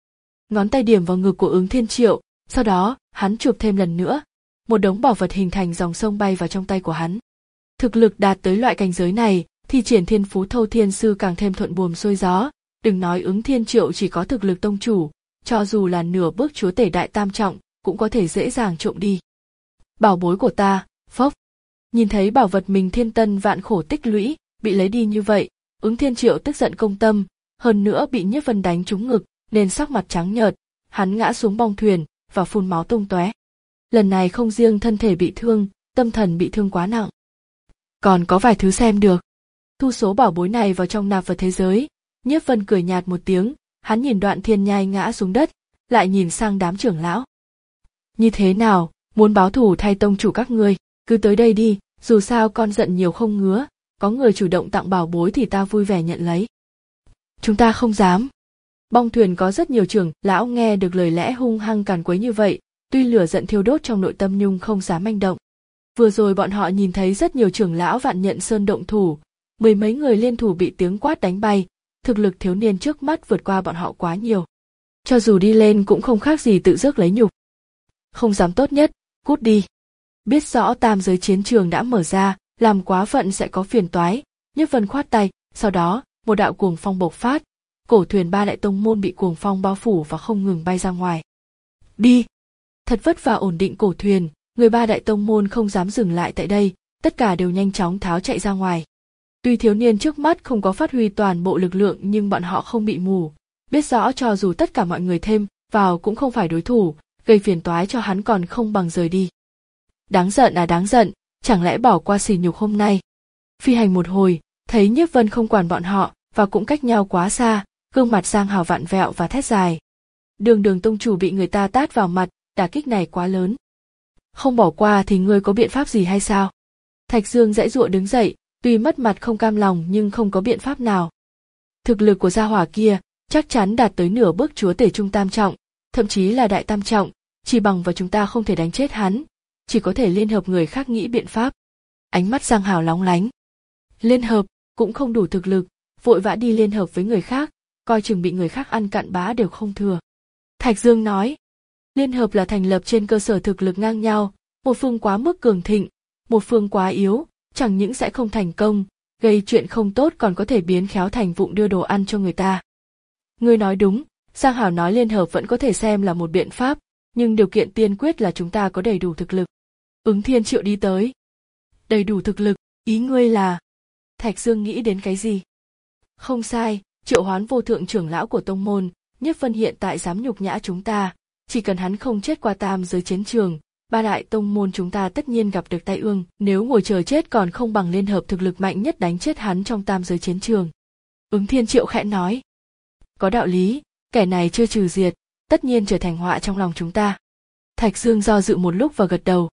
A: Ngón tay điểm vào ngực của Ứng Thiên Triệu, sau đó hắn chụp thêm lần nữa, một đống bảo vật hình thành dòng sông bay vào trong tay của hắn. Thực lực đạt tới loại cảnh giới này, thì triển thiên phú Thâu Thiên Sư càng thêm thuận buồm xuôi gió. Đừng nói Ứng Thiên Triệu chỉ có thực lực tông chủ, cho dù là nửa bước chúa tể đại tam trọng cũng có thể dễ dàng trộm đi. Bảo bối của ta, phốc. Nhìn thấy bảo vật mình thiên tân vạn khổ tích lũy bị lấy đi như vậy, Ứng Thiên Triệu tức giận công tâm, hơn nữa bị Nhiếp Vân đánh trúng ngực nên sắc mặt trắng nhợt, hắn ngã xuống bong thuyền và phun máu tung tóe. Lần này không riêng thân thể bị thương, tâm thần bị thương quá nặng. Còn có vài thứ xem được. Thu số bảo bối này vào trong nạp vật thế giới. Nhiếp Vân cười nhạt một tiếng, hắn nhìn Đoạn Thiên Nhai ngã xuống đất, lại nhìn sang đám trưởng lão. Như thế nào, muốn báo thù thay tông chủ các ngươi, cứ tới đây đi, dù sao con giận nhiều không ngứa, có người chủ động tặng bảo bối thì ta vui vẻ nhận lấy. Chúng ta không dám. Bong thuyền có rất nhiều trưởng lão nghe được lời lẽ hung hăng càn quấy như vậy, tuy lửa giận thiêu đốt trong nội tâm nhưng không dám manh động. Vừa rồi bọn họ nhìn thấy rất nhiều trưởng lão Vạn Nhận Sơn động thủ, mười mấy người liên thủ bị tiếng quát đánh bay, thực lực thiếu niên trước mắt vượt qua bọn họ quá nhiều. Cho dù đi lên cũng không khác gì tự rước lấy nhục. Không dám tốt nhất, cút đi. Biết rõ tam giới chiến trường đã mở ra, làm quá phận sẽ có phiền toái, Nhiếp Vân khoát tay, sau đó, một đạo cuồng phong bộc phát, cổ thuyền ba đại tông môn bị cuồng phong bao phủ và không ngừng bay ra ngoài. Đi! Thật vất vả ổn định cổ thuyền, người ba đại tông môn không dám dừng lại tại đây, tất cả đều nhanh chóng tháo chạy ra ngoài. Tuy thiếu niên trước mắt không có phát huy toàn bộ lực lượng nhưng bọn họ không bị mù, biết rõ cho dù tất cả mọi người thêm vào cũng không phải đối thủ, gây phiền toái cho hắn còn không bằng rời đi. Đáng giận à đáng giận, chẳng lẽ bỏ qua sỉ nhục hôm nay. Phi hành một hồi, thấy Nhiếp Vân không quản bọn họ và cũng cách nhau quá xa, gương mặt Giang Hào vặn vẹo và thét dài. Đường Đường tông chủ bị người ta tát vào mặt, đả kích này quá lớn. Không bỏ qua thì ngươi có biện pháp gì hay sao? Thạch Dương giãy giụa đứng dậy, tuy mất mặt không cam lòng nhưng không có biện pháp nào. Thực lực của gia hỏa kia chắc chắn đạt tới nửa bước chúa tể trung tam trọng, thậm chí là đại tam trọng, chỉ bằng vào chúng ta không thể đánh chết hắn, chỉ có thể liên hợp người khác nghĩ biện pháp. Ánh mắt Giang Hào lóng lánh. Liên hợp cũng không đủ thực lực, vội vã đi liên hợp với người khác, coi chừng bị người khác ăn cặn bã đều không thừa. Thạch Dương nói, liên hợp là thành lập trên cơ sở thực lực ngang nhau, một phương quá mức cường thịnh, một phương quá yếu, chẳng những sẽ không thành công, gây chuyện không tốt còn có thể biến khéo thành vụng đưa đồ ăn cho người ta. Ngươi nói đúng, Giang Hảo nói liên hợp vẫn có thể xem là một biện pháp, nhưng điều kiện tiên quyết là chúng ta có đầy đủ thực lực. Ứng Thiên Triệu đi tới. Đầy đủ thực lực, ý ngươi là... Thạch Dương nghĩ đến cái gì? Không sai, triệu hoán vô thượng trưởng lão của tông môn, Nhiếp Vân hiện tại dám nhục nhã chúng ta, chỉ cần hắn không chết qua tam giới chiến trường, ba đại tông môn chúng ta tất nhiên gặp được tai ương, nếu ngồi chờ chết còn không bằng liên hợp thực lực mạnh nhất đánh chết hắn trong tam giới chiến trường. Ứng Thiên Triệu khẽ nói. Có đạo lý, kẻ này chưa trừ diệt, tất nhiên trở thành họa trong lòng chúng ta. Thạch Dương do dự một lúc và gật đầu.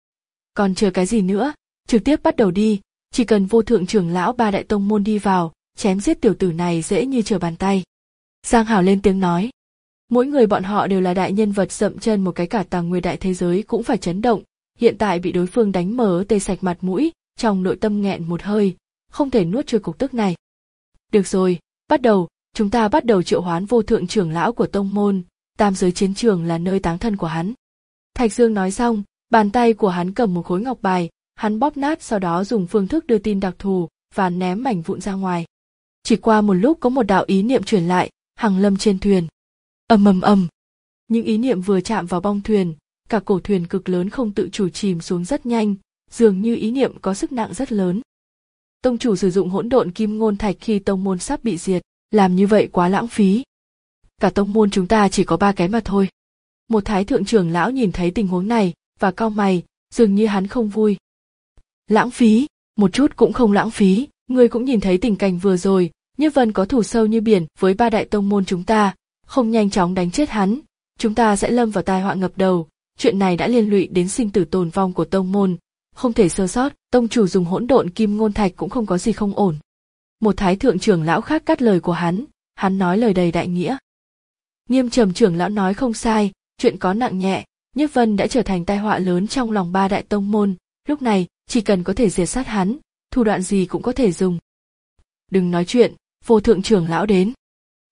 A: Còn chờ cái gì nữa, trực tiếp bắt đầu đi, chỉ cần vô thượng trưởng lão ba đại tông môn đi vào, chém giết tiểu tử này dễ như trở bàn tay. Giang Hảo lên tiếng nói. Mỗi người bọn họ đều là đại nhân vật, dậm chân một cái cả tàng nguyên đại thế giới cũng phải chấn động, hiện tại bị đối phương đánh mờ tê sạch mặt mũi, trong nội tâm nghẹn một hơi, không thể nuốt trôi cục tức này. Được rồi, bắt đầu, chúng ta bắt đầu triệu hoán vô thượng trưởng lão của tông môn, tam giới chiến trường là nơi táng thân của hắn. Thạch Dương nói xong, bàn tay của hắn cầm một khối ngọc bài, hắn bóp nát sau đó dùng phương thức đưa tin đặc thù và ném mảnh vụn ra ngoài. Chỉ qua một lúc có một đạo ý niệm truyền lại, Hằng Lâm trên thuyền. Ầm ầm ầm. Những ý niệm vừa chạm vào bong thuyền, cả cổ thuyền cực lớn không tự chủ chìm xuống rất nhanh, dường như ý niệm có sức nặng rất lớn. Tông chủ sử dụng hỗn độn kim ngôn thạch khi tông môn sắp bị diệt, làm như vậy quá lãng phí. Cả tông môn chúng ta chỉ có ba cái mà thôi. Một thái thượng trưởng lão nhìn thấy tình huống này và cau mày, dường như hắn không vui. Lãng phí, một chút cũng không lãng phí, ngươi cũng nhìn thấy tình cảnh vừa rồi, Nhiếp Vân có thù sâu như biển với ba đại tông môn chúng ta, không nhanh chóng đánh chết hắn, chúng ta sẽ lâm vào tai họa ngập đầu, chuyện này đã liên lụy đến sinh tử tồn vong của tông môn, không thể sơ sót, tông chủ dùng hỗn độn kim ngôn thạch cũng không có gì không ổn. Một thái thượng trưởng lão khác cắt lời của hắn, hắn nói lời đầy đại nghĩa. Nghiêm Trầm trưởng lão nói không sai, chuyện có nặng nhẹ, Nhiếp Vân đã trở thành tai họa lớn trong lòng ba đại tông môn, lúc này chỉ cần có thể diệt sát hắn, thủ đoạn gì cũng có thể dùng. Đừng nói chuyện, vô thượng trưởng lão đến.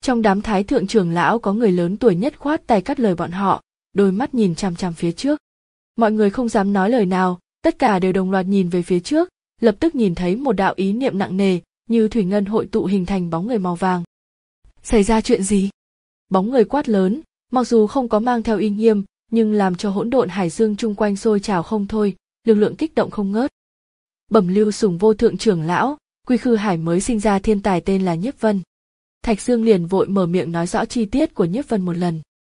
A: Trong đám thái thượng trưởng lão có người lớn tuổi nhất khoát tay cắt lời bọn họ, đôi mắt nhìn chằm chằm phía trước. Mọi người không dám nói lời nào, tất cả đều đồng loạt nhìn về phía trước, lập tức nhìn thấy một đạo ý niệm nặng nề, như thủy ngân hội tụ hình thành bóng người màu vàng. Xảy ra chuyện gì? Bóng người quát lớn, mặc dù không có mang theo uy nghiêm, nhưng làm cho hỗn độn hải dương chung quanh sôi trào không thôi, lực lượng kích động không ngớt. Bẩm Lưu Sùng vô thượng trưởng lão, Quy Khư Hải mới sinh ra thiên tài tên là Nhiếp Vân. Thạch Dương liền vội mở miệng nói rõ chi tiết của Nhiếp Vân một lần.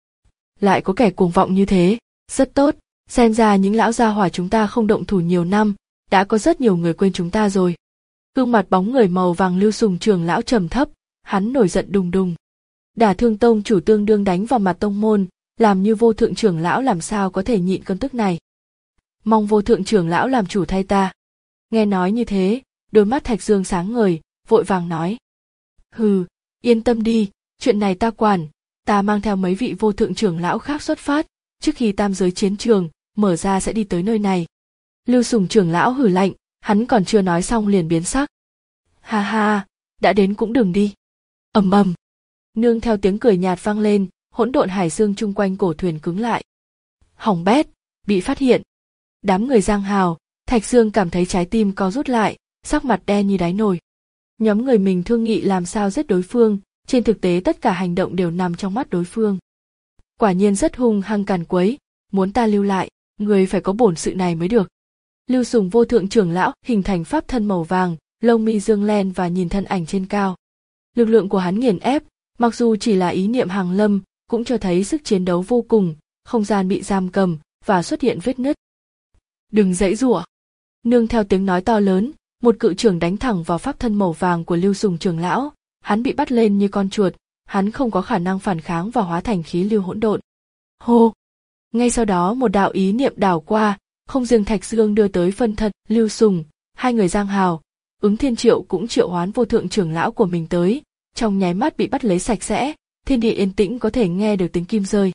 A: Lại có kẻ cuồng vọng như thế, rất tốt, xem ra những lão gia hỏa chúng ta không động thủ nhiều năm, đã có rất nhiều người quên chúng ta rồi. Gương mặt bóng người màu vàng Lưu Sùng trưởng lão trầm thấp, hắn nổi giận đùng đùng. Đả Thương Tông chủ tương đương đánh vào mặt tông môn, làm như vô thượng trưởng lão làm sao có thể nhịn cơn tức này. Mong vô thượng trưởng lão làm chủ thay ta. Nghe nói như thế, đôi mắt Thạch Dương sáng ngời, vội vàng nói. Hừ, yên tâm đi, chuyện này ta quản, ta mang theo mấy vị vô thượng trưởng lão khác xuất phát, trước khi tam giới chiến trường, mở ra sẽ đi tới nơi này. Lưu Sùng trưởng lão hừ lạnh, hắn còn chưa nói xong liền biến sắc. Ha ha, đã đến cũng đừng đi. Ầm ầm. Nương theo tiếng cười nhạt vang lên, hỗn độn hải dương chung quanh cổ thuyền cứng lại. Hỏng bét, bị phát hiện. Đám người giang hào, Thạch Dương cảm thấy trái tim co rút lại, sắc mặt đen như đáy nồi. Nhóm người mình thương nghị làm sao giết đối phương, trên thực tế tất cả hành động đều nằm trong mắt đối phương. Quả nhiên rất hung hăng càn quấy, muốn ta lưu lại, người phải có bổn sự này mới được. Lưu Sùng vô thượng trưởng lão hình thành pháp thân màu vàng, lông mi dương len và nhìn thân ảnh trên cao. Lực lượng của hắn nghiền ép, mặc dù chỉ là ý niệm hàng lâm, cũng cho thấy sức chiến đấu vô cùng, không gian bị giam cầm và xuất hiện vết nứt. Đừng giãy giụa. Nương theo tiếng nói to lớn, một cự trưởng đánh thẳng vào pháp thân màu vàng của Lưu Sùng trưởng lão, hắn bị bắt lên như con chuột, hắn không có khả năng phản kháng và hóa thành khí lưu hỗn độn. Hô! Ngay sau đó một đạo ý niệm đảo qua, không riêng Thạch Dương đưa tới phân thân Lưu Sùng, hai người giang hào, Ứng Thiên Triệu cũng triệu hoán vô thượng trưởng lão của mình tới, trong nháy mắt bị bắt lấy sạch sẽ, thiên địa yên tĩnh có thể nghe được tiếng kim rơi.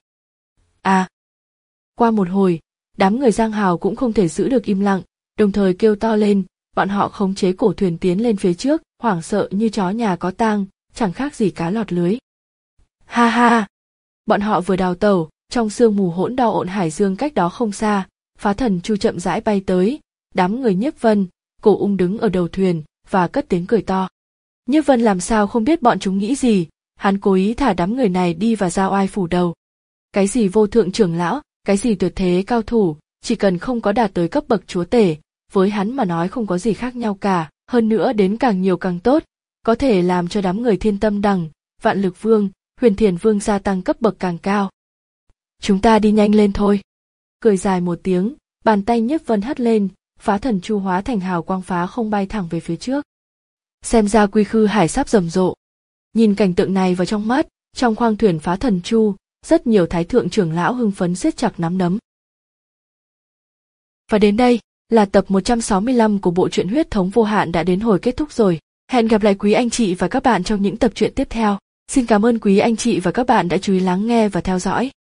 A: À! Qua một hồi, đám người giang hào cũng không thể giữ được im lặng, đồng thời kêu to lên, bọn họ khống chế cổ thuyền tiến lên phía trước, hoảng sợ như chó nhà có tang, chẳng khác gì cá lọt lưới. Ha ha! Bọn họ vừa đào tẩu, trong sương mù hỗn độn ộn hải dương cách đó không xa, Phá Thần Chu chậm rãi bay tới, đám người Nhiếp Vân, Cổ Ung đứng ở đầu thuyền và cất tiếng cười to. Nhiếp Vân làm sao không biết bọn chúng nghĩ gì, hắn cố ý thả đám người này đi và giao oai phủ đầu. Cái gì vô thượng trưởng lão, cái gì tuyệt thế cao thủ, chỉ cần không có đạt tới cấp bậc chúa tể, với hắn mà nói không có gì khác nhau cả, hơn nữa đến càng nhiều càng tốt, có thể làm cho đám người Thiên Tâm Đằng, Vạn Lực Vương, Huyền Thiền Vương gia tăng cấp bậc càng cao. Chúng ta đi nhanh lên thôi. Cười dài một tiếng, bàn tay Nhiếp Vân hất lên, Phá Thần Chu hóa thành hào quang phá không bay thẳng về phía trước. Xem ra Quy Khư Hải sắp rầm rộ. Nhìn cảnh tượng này vào trong mắt, trong khoang thuyền Phá Thần Chu, rất nhiều thái thượng trưởng lão hưng phấn siết chặt nắm đấm. Và đến đây là tập một trăm sáu mươi lăm của bộ truyện Huyết Thống Vô Hạn đã đến hồi kết thúc rồi. Hẹn gặp lại quý anh chị và các bạn trong những tập truyện tiếp theo. Xin cảm ơn quý anh chị và các bạn đã chú ý lắng nghe và theo dõi.